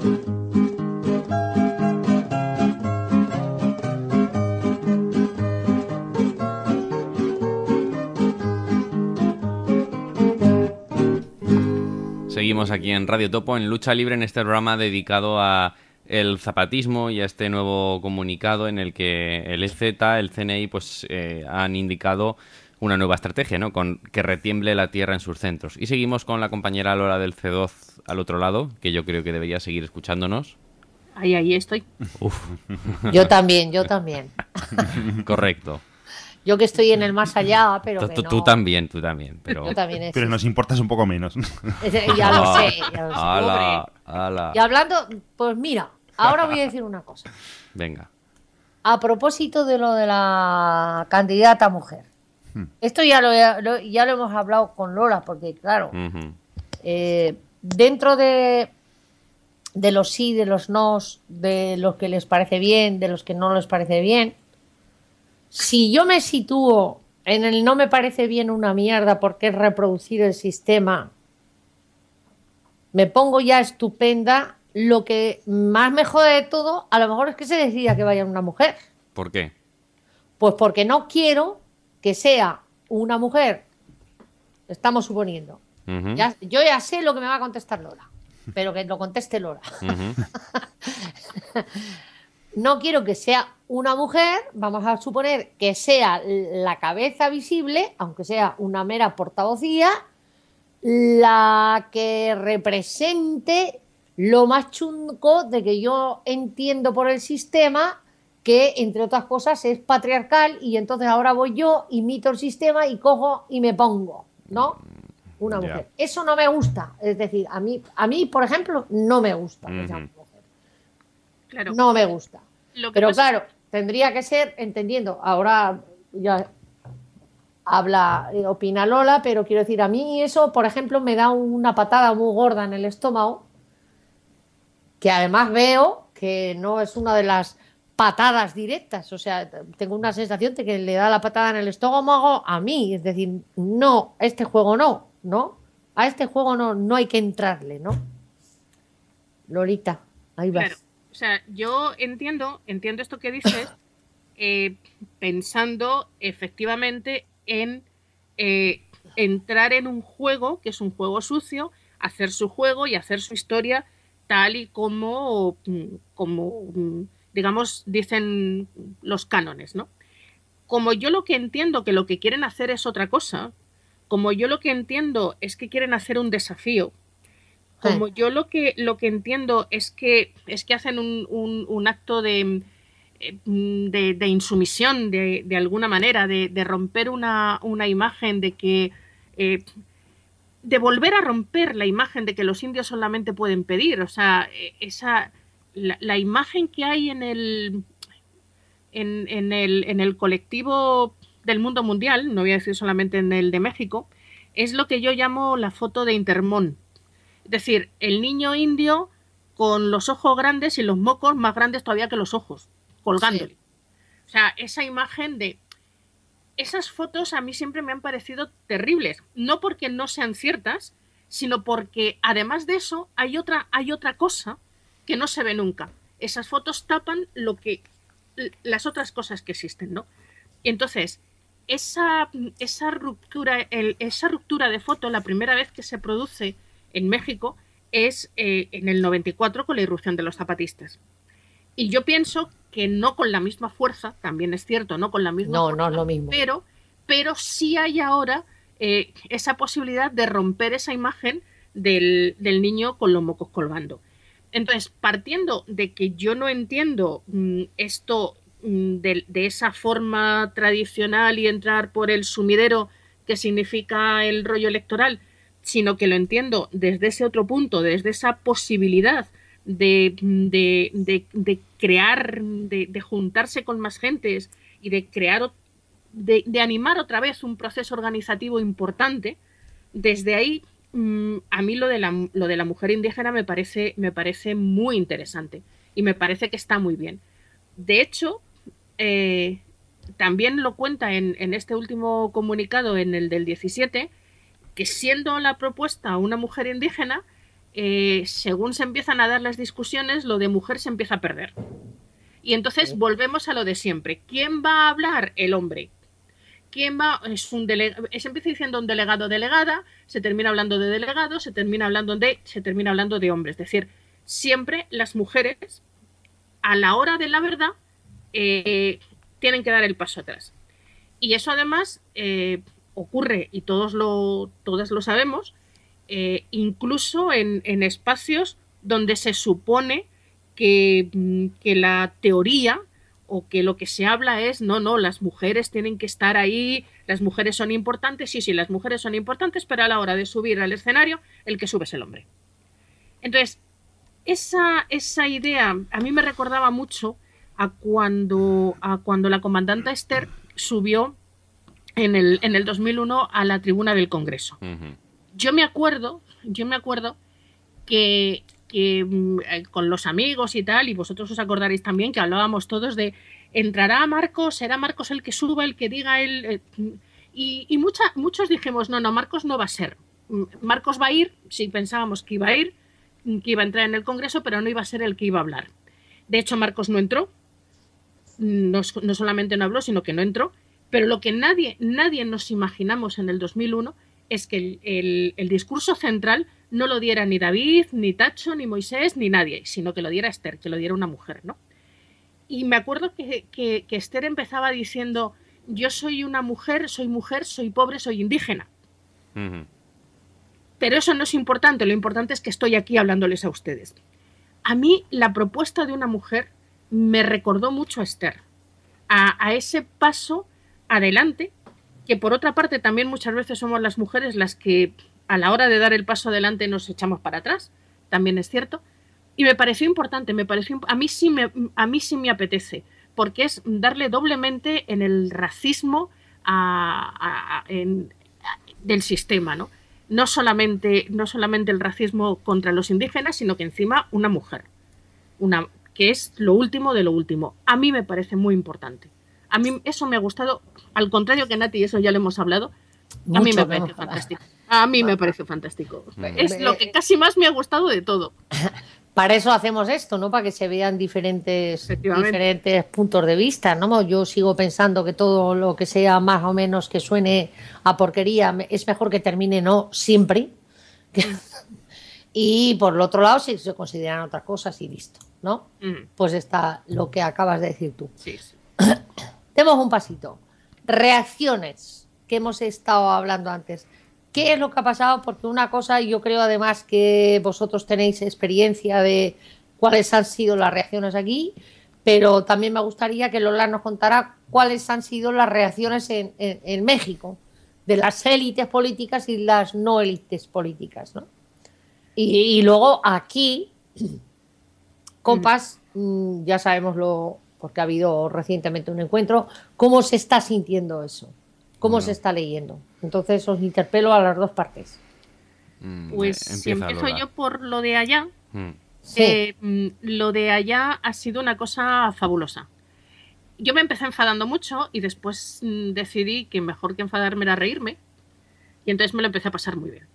Seguimos aquí en Radio Topo, en Lucha Libre, en este programa dedicado a el zapatismo y a este nuevo comunicado en el que el EZ, el CNI, pues han indicado una nueva estrategia, ¿no? Con que retiemble la tierra en sus centros. Y seguimos con la compañera Lola del C2 al otro lado, que yo creo que debería seguir escuchándonos. Ahí estoy. Uf. Yo también, yo también. Correcto. Yo que estoy en el más allá, pero que no. Tú también. Pero, Yo también es. Pero nos importas un poco menos. Ya lo sé, ya lo sé. Ala. Y hablando, pues mira, ahora voy a decir una cosa. Venga. A propósito de lo de la candidata mujer. Esto ya lo hemos hablado con Lola, porque claro, dentro de los sí, de los nos, de los que les parece bien, de los que no les parece bien, si yo me sitúo en el no me parece bien una mierda porque es reproducir el sistema, me pongo ya estupenda. Lo que más me jode de todo, a lo mejor es que se decida que vaya una mujer. ¿Por qué? Pues porque no quiero que sea una mujer, estamos suponiendo. Yo ya sé lo que me va a contestar Lola, pero que lo conteste Lola. No quiero que sea una mujer, vamos a suponer que sea la cabeza visible, aunque sea una mera portavocía, la que represente lo más chungo de que yo entiendo por el sistema, que entre otras cosas es patriarcal, y entonces ahora voy yo, imito el sistema y cojo y me pongo, ¿no? Una mujer. Eso no me gusta. Es decir, a mí, por ejemplo, no me gusta que sea una mujer. Claro. No me gusta. Pero pasa... claro, tendría que ser, entendiendo, ahora ya opina Lola, pero quiero decir, a mí eso, por ejemplo, me da una patada muy gorda en el estómago, que además veo que no es una de las patadas directas, o sea, tengo una sensación de que le da la patada en el estómago a mí, es decir, no, a este juego no, a este juego no hay que entrarle, ¿no? Lolita, ahí vas. Claro. O sea, yo entiendo esto que dices, pensando efectivamente en entrar en un juego que es un juego sucio, hacer su juego y hacer su historia tal y como digamos, dicen los cánones, ¿no? Como yo lo que entiendo que lo que quieren hacer es otra cosa, como yo lo que entiendo es que quieren hacer un desafío, como yo lo que entiendo es que hacen un acto de insumisión de alguna manera, de romper una imagen de que de volver a romper la imagen de que los indios solamente pueden pedir, o sea, la imagen que hay en el colectivo del mundo mundial, no voy a decir solamente en el de México, es lo que yo llamo la foto de Intermón. Es decir, el niño indio con los ojos grandes y los mocos más grandes todavía que los ojos, colgándole. Sí. O sea, esa imagen de... Esas fotos a mí siempre me han parecido terribles, no porque no sean ciertas, sino porque además de eso hay otra cosa que no se ve nunca. Esas fotos tapan las otras cosas que existen, ¿no? Y entonces, esa ruptura de foto, la primera vez que se produce en México es en el 94 con la irrupción de los zapatistas. Y yo pienso que no con la misma fuerza, también es cierto, no con la misma fuerza, no es lo mismo. Pero sí hay ahora esa posibilidad de romper esa imagen del niño con los mocos colgando. Entonces, partiendo de que yo no entiendo esto de esa forma tradicional y entrar por el sumidero que significa el rollo electoral, sino que lo entiendo desde ese otro punto, desde esa posibilidad de crear, de juntarse con más gentes y de crear, de animar otra vez un proceso organizativo importante. Desde ahí, a mí lo de la mujer indígena me parece muy interesante y me parece que está muy bien. De hecho, también lo cuenta en este último comunicado, en el del 17, que siendo la propuesta una mujer indígena, según se empiezan a dar las discusiones, lo de mujer se empieza a perder. Y entonces volvemos a lo de siempre. ¿Quién va a hablar? El hombre. ¿Quién va? Se empieza diciendo un delegado, delegada, se termina hablando de delegados, se termina hablando de hombres. Es decir, siempre las mujeres, a la hora de la verdad, tienen que dar el paso atrás. Y eso además ocurre, y todas lo sabemos, incluso en espacios donde se supone que la teoría o que lo que se habla es no, las mujeres tienen que estar ahí, las mujeres son importantes, sí, las mujeres son importantes, pero a la hora de subir al escenario, el que sube es el hombre. Entonces, esa idea a mí me recordaba mucho a cuando la comandante Esther subió en el 2001 a la tribuna del Congreso. Uh-huh. Yo me acuerdo que con los amigos y tal, y vosotros os acordaréis también que hablábamos todos de entrará Marcos, será Marcos el que suba, el que diga él, y muchos dijimos no, Marcos no va a ser. Marcos va a ir, sí pensábamos que iba a ir, que iba a entrar en el Congreso, pero no iba a ser el que iba a hablar. De hecho, Marcos no entró, no solamente no habló, sino que no entró, pero lo que nadie nos imaginamos en el 2001 es que el discurso central no lo diera ni David, ni Tacho, ni Moisés, ni nadie, sino que lo diera Esther, que lo diera una mujer, ¿no? Y me acuerdo que Esther empezaba diciendo, yo soy una mujer, soy pobre, soy indígena. Uh-huh. Pero eso no es importante, lo importante es que estoy aquí hablándoles a ustedes. A mí la propuesta de una mujer me recordó mucho a Esther, a ese paso adelante, que por otra parte también muchas veces somos las mujeres las que a la hora de dar el paso adelante nos echamos para atrás, también es cierto, y me pareció importante, a mí sí me apetece, porque es darle doblemente en el racismo del sistema, ¿no? No solamente el racismo contra los indígenas, sino que encima una mujer, que es lo último de lo último. A mí me parece muy importante. A mí eso me ha gustado, al contrario que Nati, eso ya lo hemos hablado, a mí me parece fantástico. A mí me parece fantástico. Es lo que casi más me ha gustado de todo. Para eso hacemos esto, ¿no? Para que se vean diferentes puntos de vista, ¿no? Yo sigo pensando que todo lo que sea más o menos que suene a porquería es mejor que termine no siempre. Y por el otro lado, si se consideran otras cosas y listo, ¿no? Pues está lo que acabas de decir tú. Sí, sí. Demos un pasito. Reacciones que hemos estado hablando antes. ¿Qué es lo que ha pasado? Porque una cosa, yo creo además que vosotros tenéis experiencia de cuáles han sido las reacciones aquí, pero también me gustaría que Lola nos contara cuáles han sido las reacciones en México, de las élites políticas y las no élites políticas, ¿no? Y luego aquí, compas, ya sabemos porque ha habido recientemente un encuentro, cómo se está sintiendo eso, cómo se está leyendo. Entonces os interpelo a las dos partes. Pues si empiezo Lola. yo por lo de allá, Sí. lo de allá ha sido una cosa fabulosa. Yo me empecé enfadando mucho y después decidí que mejor que enfadarme era reírme, y entonces me lo empecé a pasar muy bien.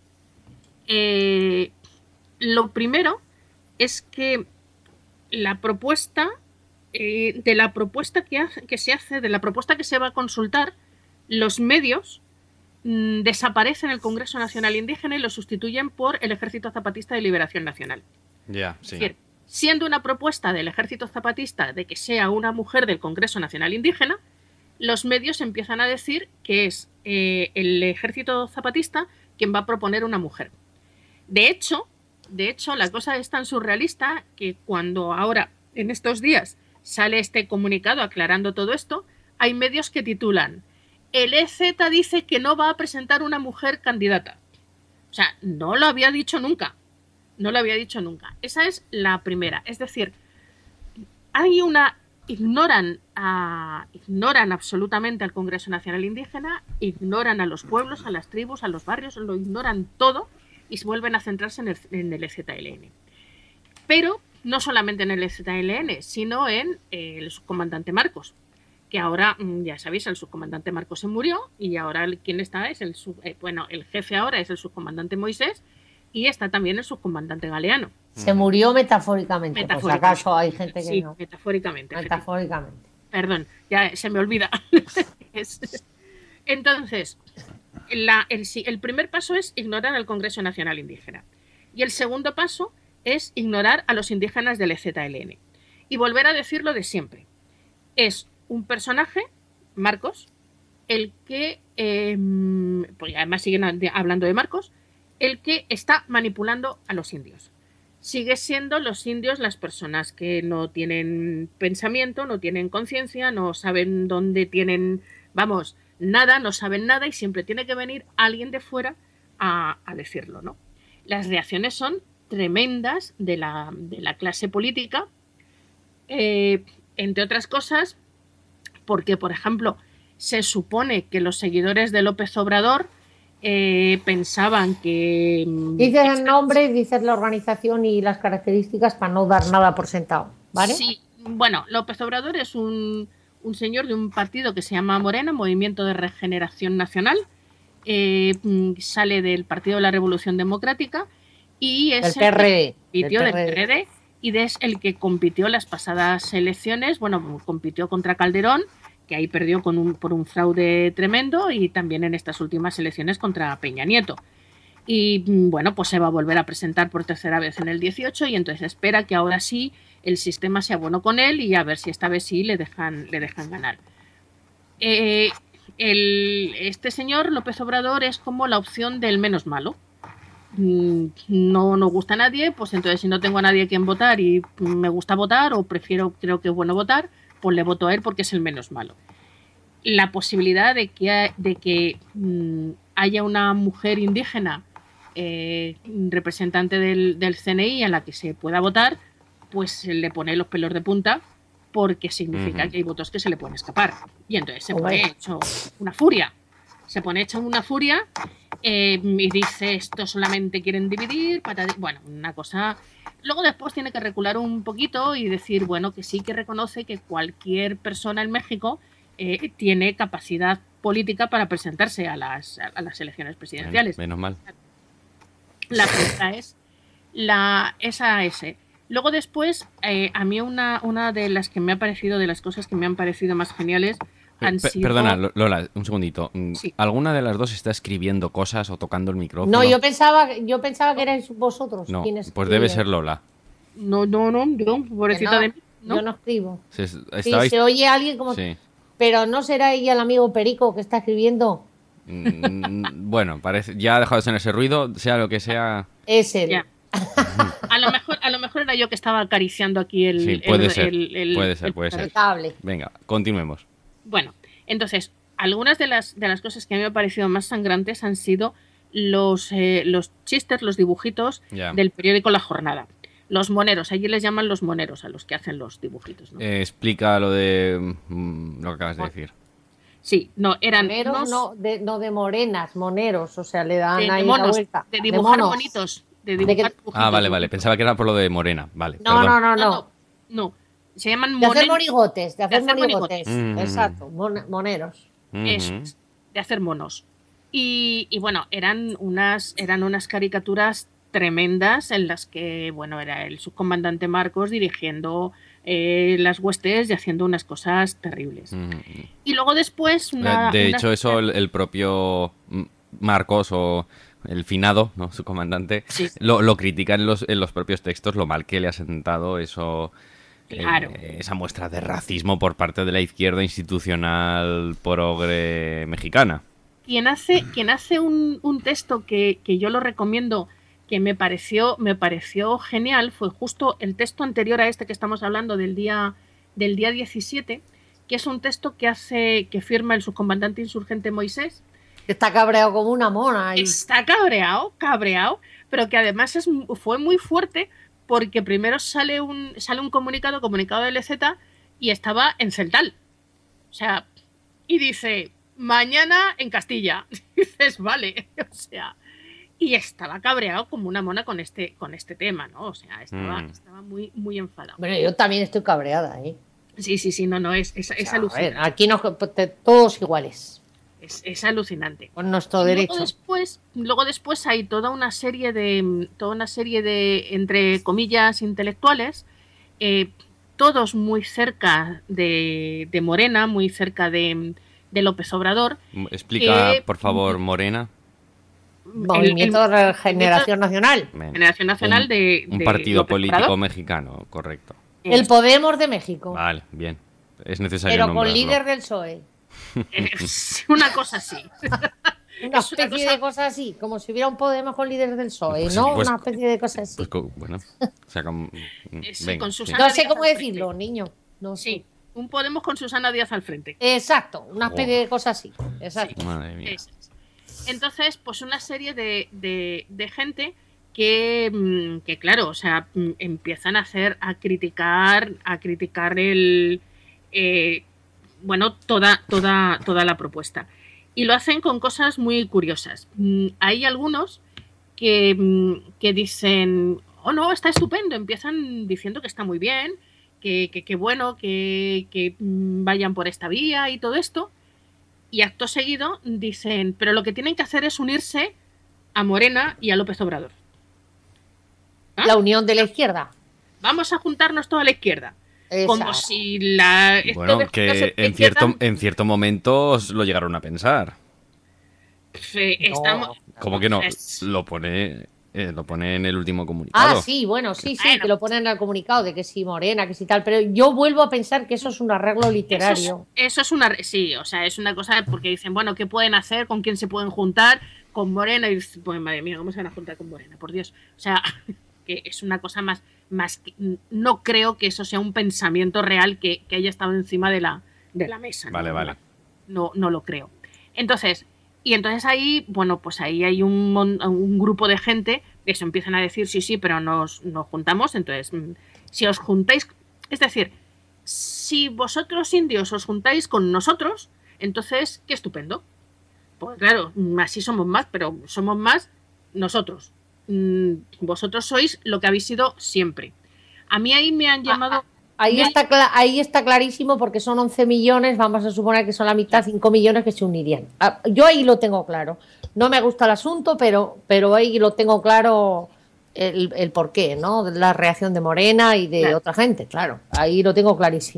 Lo primero es que la propuesta, de la propuesta que se hace, de la propuesta que se va a consultar, los medios desaparecen el Congreso Nacional Indígena y lo sustituyen por el Ejército Zapatista de Liberación Nacional. Ya, Es sí. decir, siendo una propuesta del Ejército Zapatista de que sea una mujer del Congreso Nacional Indígena, los medios empiezan a decir que es el Ejército Zapatista quien va a proponer una mujer. De hecho, la cosa es tan surrealista que cuando ahora, en estos días, sale este comunicado aclarando todo esto, hay medios que titulan: el EZ dice que no va a presentar una mujer candidata. O sea, no lo había dicho nunca. No lo había dicho nunca. Esa es la primera. Es decir, hay una... Ignoran absolutamente al Congreso Nacional Indígena, ignoran a los pueblos, a las tribus, a los barrios, lo ignoran todo y se vuelven a centrarse en el EZLN. Pero no solamente en el EZLN, sino en el subcomandante Marcos, que ahora, ya sabéis, el subcomandante Marcos se murió y ahora quien está es el jefe ahora es el subcomandante Moisés y está también el subcomandante Galeano. Se murió metafóricamente, por si acaso hay gente que sí, no. Metafóricamente. Metafóricamente. Perdón, ya se me olvida. Entonces, el primer paso es ignorar al Congreso Nacional Indígena. Y el segundo paso es ignorar a los indígenas del EZLN. Y volver a decir lo de siempre. Es un personaje, Marcos, el que, pues además siguen hablando de Marcos, el que está manipulando a los indios. Sigue siendo los indios las personas que no tienen pensamiento, no tienen conciencia, no saben dónde tienen, vamos, nada, no saben nada y siempre tiene que venir alguien de fuera a decirlo, ¿no? Las reacciones son tremendas de la clase política, entre otras cosas, porque, por ejemplo, se supone que los seguidores de López Obrador pensaban que... Dices el nombre, dices la organización y las características para no dar nada por sentado, ¿vale? Sí, bueno, López Obrador es un señor de un partido que se llama Morena, Movimiento de Regeneración Nacional, sale del Partido de la Revolución Democrática y es el PRD, del PRD y es el que compitió las pasadas elecciones, bueno, compitió contra Calderón, que ahí perdió por un fraude tremendo, y también en estas últimas elecciones contra Peña Nieto. Y bueno, pues se va a volver a presentar por tercera vez en el 18 y entonces espera que ahora sí el sistema sea bueno con él y a ver si esta vez sí le dejan ganar. Este señor López Obrador es como la opción del menos malo. No nos gusta a nadie, pues entonces si no tengo a nadie a quien votar y me gusta votar o creo que es bueno votar, pues le voto a él porque es el menos malo. La posibilidad de que haya una mujer indígena representante del CNI a la que se pueda votar, pues le pone los pelos de punta porque significa que hay votos que se le pueden escapar. Y entonces se pone hecho una furia. Se pone hecho una furia y dice, esto solamente quieren dividir, bueno, una cosa... Luego después tiene que recular un poquito y decir, bueno, que sí que reconoce que cualquier persona en México tiene capacidad política para presentarse a las elecciones presidenciales. Menos mal. La pregunta es esa. Luego después, a mí una de las que me ha parecido, de las cosas que me han parecido más geniales, han sido... Perdona, Lola, un segundito. Sí. ¿Alguna de las dos está escribiendo cosas o tocando el micrófono? No, yo pensaba que erais vosotros. No, quienes pues debe escribían. ser Lola. No, yo, pobrecita Que no, de mí. ¿no? Yo no escribo. Sí, Sí, estabais- se oye a alguien como... Sí. Pero ¿no será ella el amigo Perico que está escribiendo? Bueno, parece, ya ha dejado de ser ese ruido, sea lo que sea. Es él. Ya. A lo mejor era yo que estaba acariciando aquí el... Sí, puede ser. puede Puede ser. El cable. Venga, continuemos. Bueno, entonces, algunas de las cosas que a mí me han parecido más sangrantes han sido los chistes, los dibujitos Ya. del periódico La Jornada. Los moneros, allí les llaman los moneros a los que hacen los dibujitos, ¿no? Explica lo de lo que acabas de decir. Sí, no, eran Moneros, unos no de morenas, moneros. O sea, le dan de ahí la monos, vuelta. de dibujar monos. bonitos, de De dibujar que- dibujitos. Ah, vale. Pensaba que era por lo de Morena. Vale. No, perdón. no. No, se llaman De hacer moneros. monigotes, de hacer hacer monigotes. monigotes. Exacto, moneros. Eso es, de hacer monos. Y bueno, eran unas caricaturas tremendas en las que, bueno, era el subcomandante Marcos dirigiendo las huestes y haciendo unas cosas terribles. Y luego después... De hecho, eso el propio Marcos o el finado, ¿no? Su comandante, Sí. lo critica en los propios textos, lo mal que le ha sentado eso... Claro. Esa muestra de racismo por parte de la izquierda institucional progre mexicana. Quien hace un texto que yo lo recomiendo, que me pareció genial, fue justo el texto anterior a este que estamos hablando del día 17, que es un texto que firma el subcomandante insurgente Moisés. Está cabreado como una mona. Está cabreado, pero que además fue muy fuerte porque primero sale un comunicado de LZ y estaba en Celtal. O sea, y dice, mañana en Castilla. Y dices, vale, o sea, y estaba cabreado como una mona con este tema, ¿no? O sea, estaba muy, muy enfadado. Bueno, yo también estoy cabreada, ¿eh? Sí, no, es O sea, alucinante. a ver, aquí todos iguales. Es alucinante. Con nuestro Y derecho. Luego después hay toda una serie de entre comillas intelectuales, todos muy cerca de Morena, muy cerca de López Obrador. Explica, por favor, Morena. Movimiento de Regeneración Nacional. Generación Nacional Un de partido López político Obrador. mexicano, correcto. El Podemos de México. Vale, bien. Es necesario Pero con nombrarlo. líder del PSOE. Es una cosa así. Una especie de cosa así, como si hubiera un Podemos con líder del PSOE, Pues, ¿no? pues, Una especie de cosa así. Pues, bueno, o sea, venga, con sí. Susana No sé Díaz cómo al decirlo, frente. niño. No sé. Sí, un Podemos con Susana Díaz al frente. Exacto, una especie de cosa así. Exacto. Madre mía. Eso es. Entonces, pues una serie de gente que claro, o sea, empiezan a criticar toda la propuesta. Y lo hacen con cosas muy curiosas. Hay algunos que dicen, oh no, está estupendo, empiezan diciendo que está muy bien, que bueno, que vayan por esta vía y todo esto. Y acto seguido dicen, pero lo que tienen que hacer es unirse a Morena y a López Obrador. ¿Ah? La unión de la izquierda. Vamos a juntarnos toda la izquierda. Exacto. Como si la... Bueno, que en cierto momento os lo llegaron a pensar. Estamos... ¿Cómo que no? Es- Lo pone en el último comunicado. Ah, sí, bueno, sí, Bueno. que lo ponen en el comunicado de que sí, Morena, que sí tal, pero yo vuelvo a pensar que eso es un arreglo literario. Eso es una... Sí, o sea, es una cosa porque dicen, bueno, ¿qué pueden hacer? ¿Con quién se pueden juntar? Con Morena. Y dices, pues madre mía, ¿cómo se van a juntar con Morena? Por Dios. O sea, que es una cosa más que, no creo que eso sea un pensamiento real que haya estado encima de la mesa. ¿no? Vale. No lo creo. Entonces ahí, bueno, pues ahí hay un grupo de gente que se empiezan a decir, sí, pero nos juntamos. Entonces, si os juntáis, es decir, si vosotros indios os juntáis con nosotros, entonces, qué estupendo. Pues claro, así somos más, pero somos más nosotros. Vosotros sois lo que habéis sido siempre. A mí ahí me han llamado... Ahí está clarísimo porque son 11 millones, vamos a suponer que son la mitad, 5 millones que se unirían. Yo ahí lo tengo claro. No me gusta el asunto, pero ahí lo tengo claro el porqué, ¿no? De la reacción de Morena y de Claro. otra gente, claro. Ahí lo tengo clarísimo.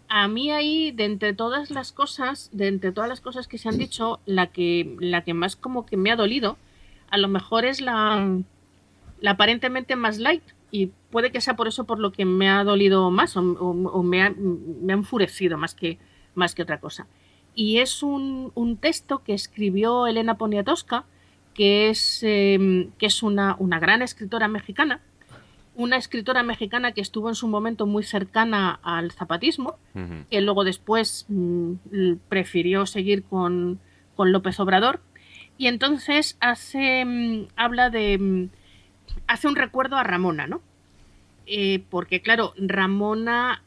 A mí ahí, de entre todas las cosas que se han dicho, la que más como que me ha dolido, a lo mejor es la aparentemente más light, y puede que sea por eso por lo que me ha dolido más o me ha enfurecido más que otra cosa. Y es un texto que escribió Elena Poniatowska, que es una gran escritora mexicana, que estuvo en su momento muy cercana al zapatismo, que luego después prefirió seguir con López Obrador, y entonces hace un recuerdo a Ramona, ¿no? Porque claro, Ramona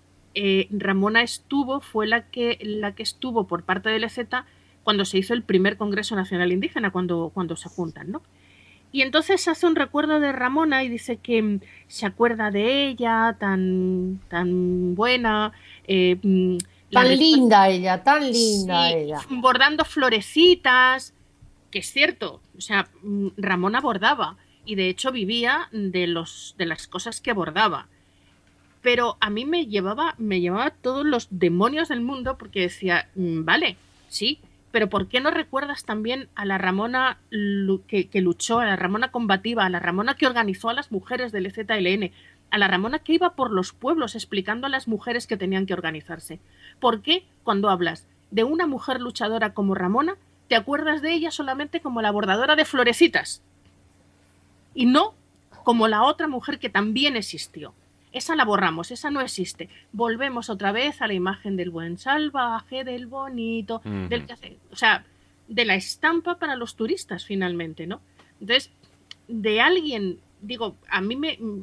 fue la que estuvo por parte del EZ cuando se hizo el primer Congreso Nacional Indígena, cuando se juntan, ¿no? Y entonces hace un recuerdo de Ramona y dice que se acuerda de ella, tan buena. Tan linda ella. Bordando florecitas, que es cierto. O sea, Ramona bordaba y de hecho vivía de las cosas que bordaba. Pero a mí me llevaba todos los demonios del mundo porque decía, vale, sí, pero ¿por qué no recuerdas también a la Ramona que luchó, a la Ramona combativa, a la Ramona que organizó a las mujeres del EZLN, a la Ramona que iba por los pueblos explicando a las mujeres que tenían que organizarse? ¿Por qué cuando hablas de una mujer luchadora como Ramona, te acuerdas de ella solamente como la bordadora de florecitas? Y no como la otra mujer que también existió. Esa la borramos, esa no existe. Volvemos otra vez a la imagen del buen salvaje, del bonito, del que hace, o sea, de la estampa para los turistas finalmente, ¿no? Entonces, de alguien, digo, a mí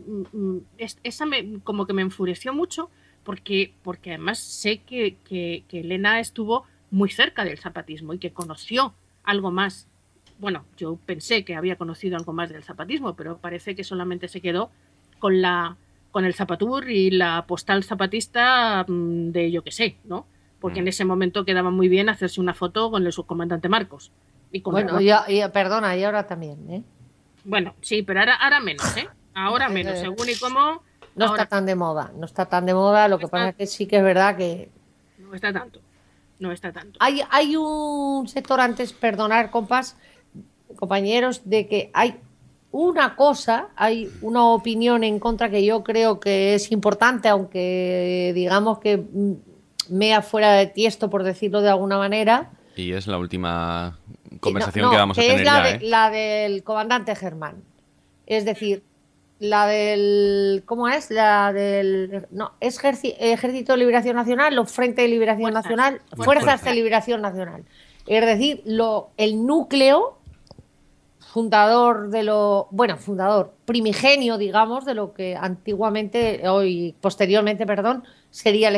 como que me enfureció mucho porque además sé que Elena estuvo muy cerca del zapatismo y que conoció algo más. Bueno, yo pensé que había conocido algo más del zapatismo, pero parece que solamente se quedó con el Zapatur y la postal zapatista de yo que sé, ¿no? Porque en ese momento quedaba muy bien hacerse una foto con el subcomandante Marcos. Y con perdona, y ahora también, ¿eh? Bueno, sí, pero ahora menos, ¿eh? Ahora menos, según y cómo... No está tan de moda, lo que pasa es que sí que es verdad que... No está tanto. Hay un sector antes, perdonar, compañeros, de que hay una opinión en contra que yo creo que es importante, aunque digamos que mea fuera de tiesto, por decirlo de alguna manera. Y es la última conversación que vamos a tener es la del comandante Germán. Es decir, la del... ¿Cómo es? La del... No, ¿es Ejército de Liberación Nacional o Frente de Liberación Nacional? Fuerzas de Liberación Nacional. Es decir, el núcleo fundador primigenio, digamos, de lo que posteriormente, sería el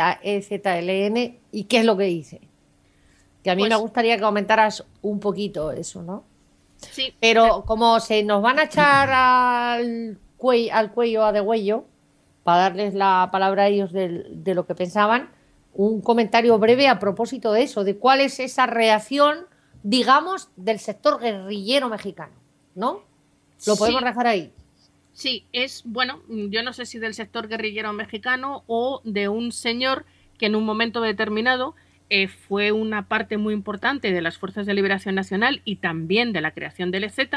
EZLN. ¿Y qué es lo que dice? Que a mí me gustaría que comentaras un poquito eso, ¿no? Sí. Pero como se nos van a echar al cuello a degüello, para darles la palabra a ellos de lo que pensaban, un comentario breve a propósito de eso, de cuál es esa reacción, digamos, del sector guerrillero mexicano, ¿no? Lo podemos dejar ahí. Sí, yo no sé si del sector guerrillero mexicano o de un señor que en un momento determinado fue una parte muy importante de las Fuerzas de Liberación Nacional y también de la creación del EZ,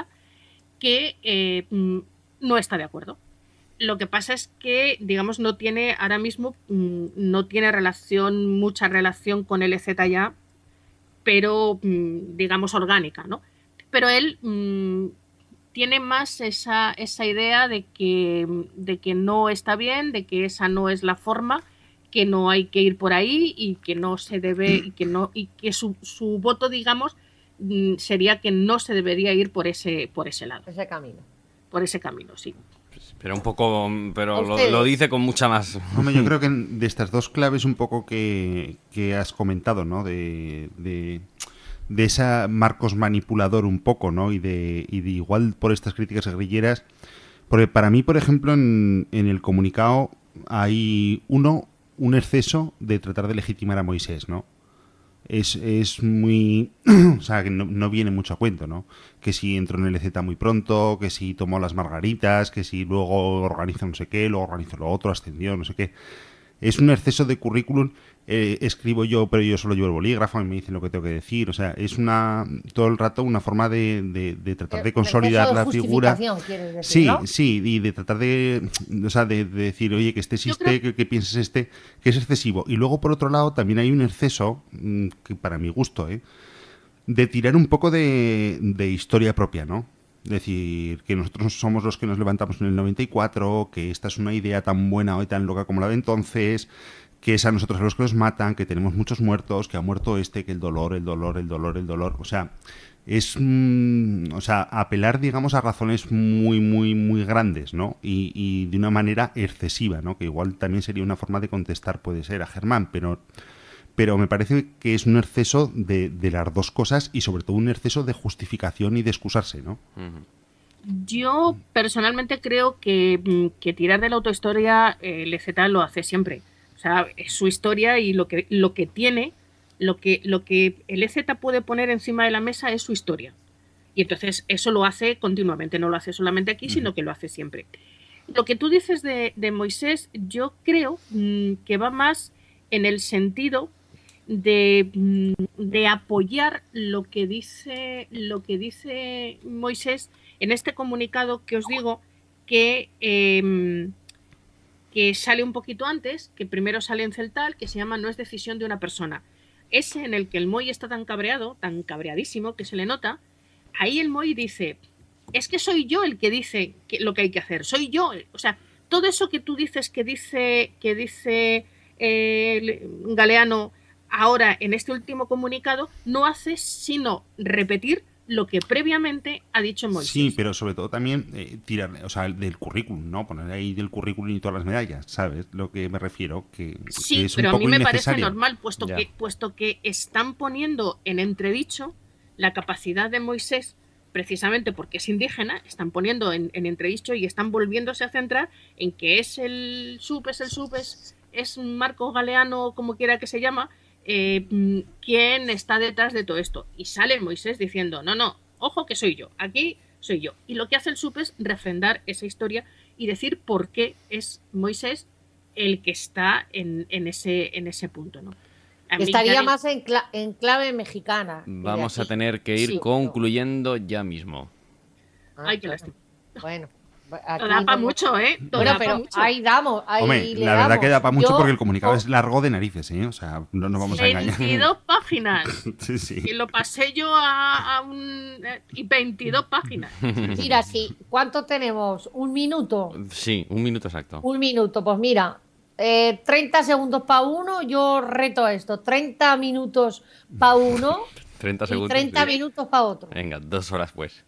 que no está de acuerdo. Lo que pasa es que, digamos, ahora mismo no tiene mucha relación con el EZ ya, pero digamos orgánica, ¿no? Pero él tiene más esa idea de que no está bien, de que esa no es la forma, que no hay que ir por ahí y que no se debe y que su voto, digamos, sería que no se debería ir por ese lado. Por ese camino, sí. Pero lo dice con mucha más... Hombre, yo creo que de estas dos claves un poco que has comentado, ¿no? De esa Marcos manipulador un poco, ¿no? Y de igual por estas críticas guerrilleras. Porque para mí, por ejemplo, en el comunicado hay un exceso de tratar de legitimar a Moisés, ¿no? Es muy... o sea, que no viene mucho a cuento, ¿no? Que si entró en el EZ muy pronto, que si tomó las margaritas, que si luego organiza no sé qué, luego organiza lo otro, ascendió, no sé qué. es un exceso de currículum. Escribo yo, pero yo solo llevo el bolígrafo y me dicen lo que tengo que decir. O sea, es todo el rato una forma de tratar de consolidar la figura. ¿Quieres decir, Sí, no? sí, y de tratar de decir, oye, que este existe, que pienses este, que es excesivo. Y luego, por otro lado, también hay un exceso, que para mi gusto, de tirar un poco de historia propia, ¿no? Es decir, que nosotros somos los que nos levantamos en el 94, que esta es una idea tan buena y tan loca como la de entonces, que es a nosotros los que nos matan, que tenemos muchos muertos, que ha muerto que el dolor. O sea, es apelar, digamos, a razones muy, muy, muy grandes, ¿no? Y de una manera excesiva, ¿no? Que igual también sería una forma de contestar, puede ser, a Germán, pero me parece que es un exceso de las dos cosas y sobre todo un exceso de justificación y de excusarse, ¿no? Yo personalmente creo que tirar de la autohistoria LZ lo hace siempre. O sea, es su historia y lo que tiene, lo que LZ puede poner encima de la mesa es su historia. Y entonces eso lo hace continuamente, no lo hace solamente aquí, sino que lo hace siempre. Lo que tú dices de Moisés, yo creo que va más en el sentido de apoyar lo que dice Moisés en este comunicado que os digo que sale un poquito antes, que primero sale en celtal, que se llama No es decisión de una persona. Ese en el que el Moy está tan cabreado, tan cabreadísimo, que se le nota, ahí el Moy dice, es que soy yo el que dice lo que hay que hacer, soy yo. O sea, todo eso que tú dices que dice Galeano ahora en este último comunicado, no hace sino repetir lo que previamente ha dicho Moisés. Sí, pero sobre todo también tirar, o sea, del currículum, ¿no? Poner ahí del currículum y todas las medallas, ¿sabes? Lo que me refiero, que sí, es pero un poco a mí me parece innecesario. normal, puesto que están poniendo en entredicho la capacidad de Moisés, precisamente porque es indígena, están poniendo en entredicho y están volviéndose a centrar en que es el sub, es Marco Galeano, como quiera que se llama, quién está detrás de todo esto. Y sale Moisés diciendo, no, ojo que soy yo, aquí soy yo. Y lo que hace el SUP es refrendar esa historia y decir por qué es Moisés el que está en ese punto, ¿no? Estaría más en clave mexicana. Vamos a tener que ir concluyendo ya mismo. Ay, qué lástima. Bueno. Da para mucho, ¿eh? Bueno, pero mucho. Ahí damos. Ahí Hombre, la verdad que da para mucho porque el comunicado es largo de narices, ¿eh? O sea, no nos vamos a engañar. 22 páginas. Sí. Y lo pasé yo y 22 páginas. Mira, sí. ¿Cuánto tenemos? ¿Un minuto? Sí, 1 minuto exacto. 1 minuto. Pues mira, 30 segundos para uno. Yo reto esto. 30 minutos para uno 30 segundos, y 30 minutos para otro. Venga, 2 horas pues.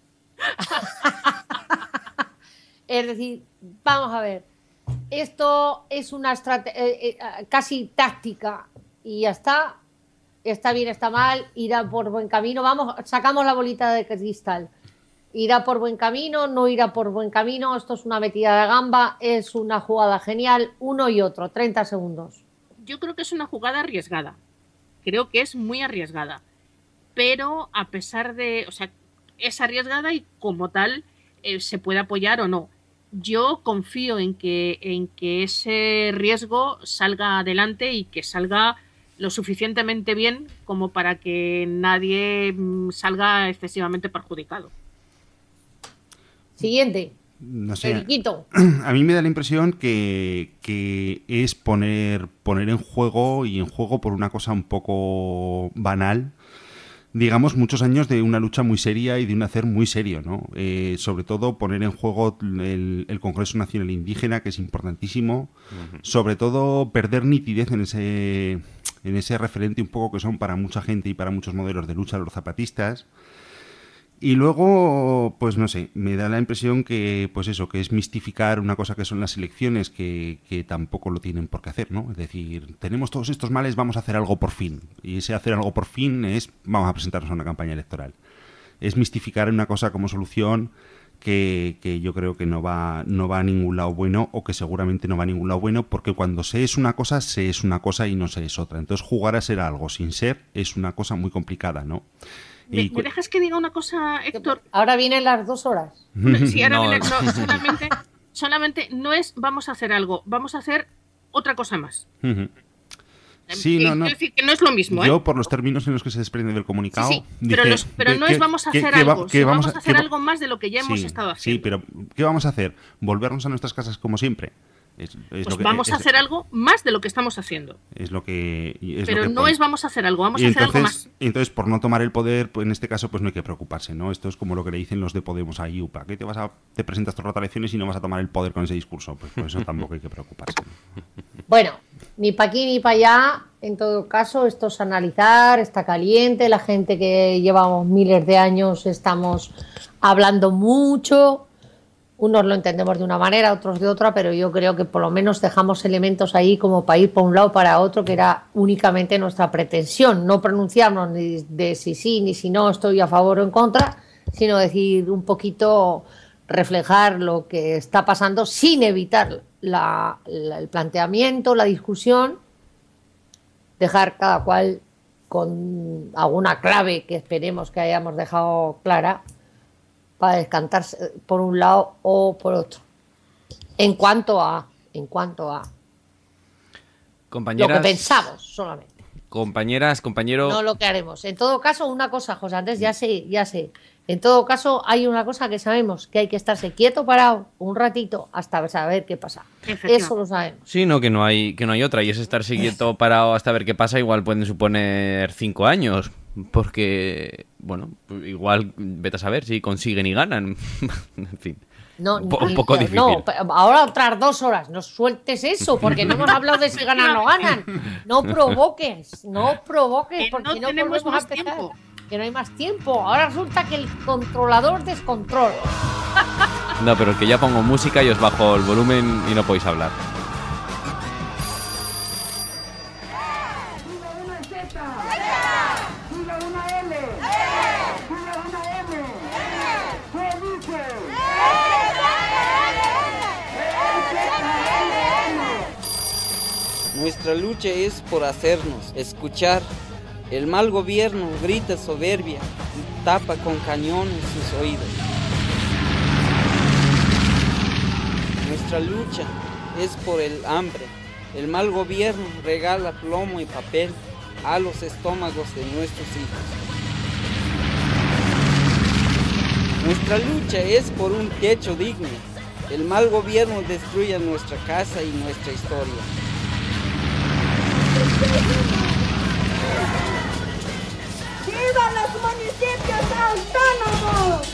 Es decir, vamos a ver, esto es una estrategia casi táctica y ya está bien, está mal, irá por buen camino, vamos, sacamos la bolita de cristal, irá por buen camino, no irá por buen camino, esto es una metida de gamba, es una jugada genial, uno y otro, 30 segundos. Yo creo que es una jugada arriesgada, creo que es muy arriesgada, pero a pesar de, o sea, es arriesgada y como tal se puede apoyar o no. Yo confío en que ese riesgo salga adelante y que salga lo suficientemente bien como para que nadie salga excesivamente perjudicado. Siguiente. No sé. Periquito. A mí me da la impresión que es poner en juego por una cosa un poco banal, digamos, muchos años de una lucha muy seria y de un hacer muy serio, ¿no? Sobre todo poner en juego el Congreso Nacional Indígena, que es importantísimo. Sobre todo perder nitidez en ese referente un poco que son para mucha gente y para muchos modelos de lucha los zapatistas. Y luego, pues no sé, me da la impresión que, pues eso, que es mistificar una cosa que son las elecciones que tampoco lo tienen por qué hacer, ¿no? Es decir, tenemos todos estos males, vamos a hacer algo por fin. Y ese hacer algo por fin es, vamos a presentarnos a una campaña electoral. Es mistificar una cosa como solución que yo creo que no va a ningún lado bueno, o que seguramente no va a ningún lado bueno, porque cuando se es una cosa y no se es otra. Entonces jugar a ser algo sin ser es una cosa muy complicada, ¿no? ¿Me dejas que diga una cosa, Héctor? Ahora vienen las 2 horas. Sí, ahora vienen, solamente no es vamos a hacer algo, vamos a hacer otra cosa más. Sí, Quiero decir que no es lo mismo. Yo, por los términos en los que se desprende del comunicado... Sí, pero no es vamos a hacer algo, sino vamos a hacer algo más de lo que ya hemos estado haciendo. Sí, pero ¿qué vamos a hacer? ¿Volvernos a nuestras casas como siempre? Vamos a hacer algo más de lo que estamos haciendo. Pero no es vamos a hacer algo, vamos a hacer algo más. Entonces, por no tomar el poder, pues en este caso, pues no hay que preocuparse, ¿no? Esto es como lo que le dicen los de Podemos a IUPA, que te presentas todo el rato a elecciones y no vas a tomar el poder con ese discurso. Pues por eso tampoco hay que preocuparse, ¿no? Bueno, ni para aquí ni para allá. En todo caso, esto es analizar, está caliente. La gente que llevamos miles de años estamos hablando mucho. Unos lo entendemos de una manera, otros de otra, pero yo creo que por lo menos dejamos elementos ahí como para ir por un lado o para otro, que era únicamente nuestra pretensión. No pronunciarnos ni de si sí ni si no estoy a favor o en contra, sino decir un poquito, reflejar lo que está pasando sin evitar el planteamiento, la discusión, dejar cada cual con alguna clave que esperemos que hayamos dejado clara, para descantarse por un lado o por otro. En cuanto a compañeras, lo que pensamos solamente. Compañeras, compañero. No lo que haremos. En todo caso, una cosa, José Andrés, ya sé. En todo caso, hay una cosa que sabemos, que hay que estarse quieto, parado, un ratito, hasta saber qué pasa. Eso lo sabemos. Sí, no, que no hay otra. Y es estarse quieto, parado, hasta ver qué pasa, igual pueden suponer 5 años. Porque, bueno, igual vete a saber si consiguen y ganan. En fin. No, un poco difícil. No, ahora otras 2 horas, no sueltes eso, porque no hemos hablado de si ganan o no ganan. No provoques, porque no tenemos más empezar. tiempo. Que no hay más tiempo. Ahora resulta que el controlador descontrola. No, pero es que ya pongo música y os bajo el volumen y no podéis hablar. Nuestra lucha es por hacernos escuchar. El mal gobierno grita soberbia y tapa con cañones sus oídos. Nuestra lucha es por el hambre. El mal gobierno regala plomo y papel a los estómagos de nuestros hijos. Nuestra lucha es por un techo digno. El mal gobierno destruye nuestra casa y nuestra historia. ¡Viva los municipios autónomos!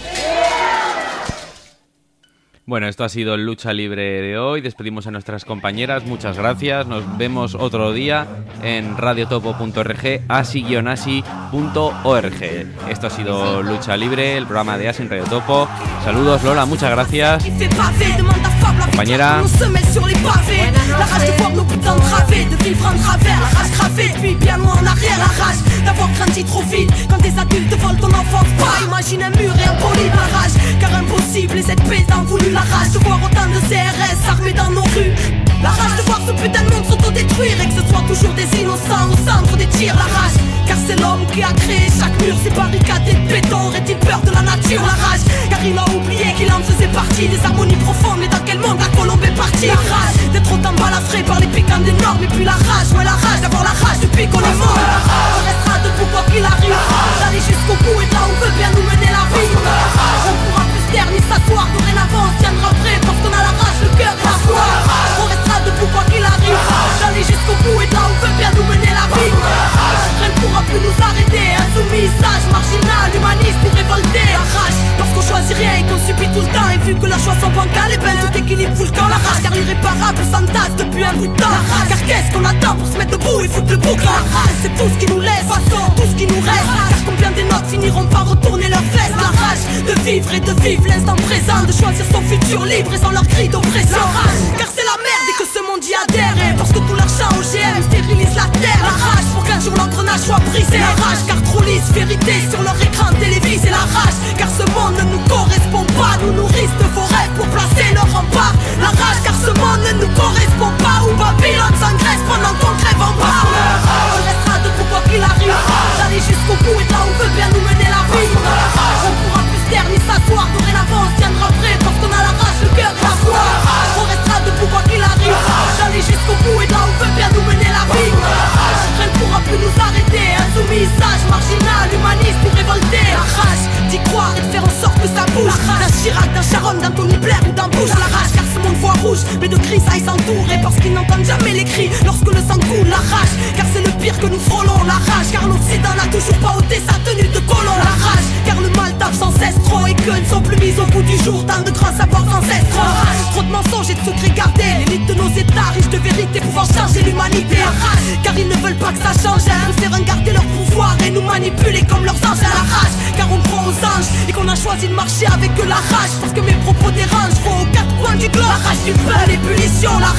Bueno, esto ha sido Lucha Libre de hoy. Despedimos a nuestras compañeras. Muchas gracias. Nos vemos otro día en radiotopo.org, asi-asi.org. Esto ha sido Lucha Libre, el programa de Asi en Radio Topo. Saludos, Lola. Muchas gracias. Compañera. La rage de voir nos putains de travées, de vivre en travers, la rage gravée depuis bien loin en arrière, la rage d'avoir grandi trop vite, quand des adultes volent ton enfance, pas imagine un mur et un poli de la rage, car impossible et cette paix t'en voulu, la rage de voir autant de CRS armés dans nos rues, la rage de voir ce putain de monde s'autodétruire et que ce soit toujours des innocents au centre des tirs, la rage, car c'est l'homme qui a créé chaque mur, ces barricades de béton, aurait-il peur de la nature, la rage, car il a oublié qu'il en faisait partie, des harmonies profondes, mais dans quel monde la colombe est partie, la rage d'être autant balafré par les piquants des normes, et puis la rage, ouais la rage d'avoir la rage depuis qu'on est mort, on restera debout quoi qu'il arrive, d'aller jusqu'au bout et de là où veut bien nous mener la vie, on pourra plus se taire ni s'asseoir, dorénavant on tiendra prêt parce qu'on a la rage, le cœur et la foi, on restera debout quoi qu'il arrive, d'aller jusqu'au bout et de là où veut bien nous mener la vie, rien ne pourra plus nous arrêter, insoumis, sage, marginal, humaniste pour révolter, la rage, parce qu'on choisit rien et qu'on subit tout le temps, et vu que la choix sans bancale, et ben tout équilibre fout le camp, la rage car l'irréparable s'entasse depuis un bout de temps, la rage, car qu'est-ce qu'on attend pour se mettre debout et foutre le bouc, la rage, c'est tout ce qui nous laisse, tout ce qui nous reste, car combien des notes finiront par retourner leurs fesses, la rage de vivre et de vivre l'instant présent, de choisir son futur libre et sans leur cri d'oppression, la rage, car c'est la merde et que ce monde y adhère, et parce que tout l'argent OGM stérilise la terre, la rage pour qu'un jour l'engrenage soit brisé, la rage car trop lisse vérité sur leur écran télévisé, la rage car ce monde ne nous correspond pas, nous nourrissent de vos rêves pour placer leur rempart, la rage car ce monde ne nous correspond pas, où Babylone s'engraisse pendant qu'on crève en bas, on restera debout quoi qu'il arrive, d'aller jusqu'au bout et de là où veut bien nous mener la vie, on pourra plus se taire ni s'asseoir, dorénavant on se tiendra prêt parce qu'on a la rage, le cœur et la foi, on restera debout quoi cri, ça ils s'entourent. Et parce qu'ils n'entendent jamais les cris lorsque le sang coule, la rage. Car c'est le pire que nous frôlons, la rage. Car l'Occident n'a toujours pas ôté sa tenue de colon, la rage. Car le mal tape sans cesse trop et que ne sont plus mis au bout du jour. Tant de grands savoirs ancestraux. Trop de mensonges et de secrets gardés. L'élite de nos états riches de vérité pouvant changer l'humanité. Car ils ne veulent pas que ça change. Préfèrent garder leur pouvoir et nous manipuler comme leurs anges à la rage. Car on croit aux anges et qu'on a choisi de marcher avec la rage. Parce que mes propos dérangent, faut aux quatre coins du globe. La rage du peuple, l'ébullition, la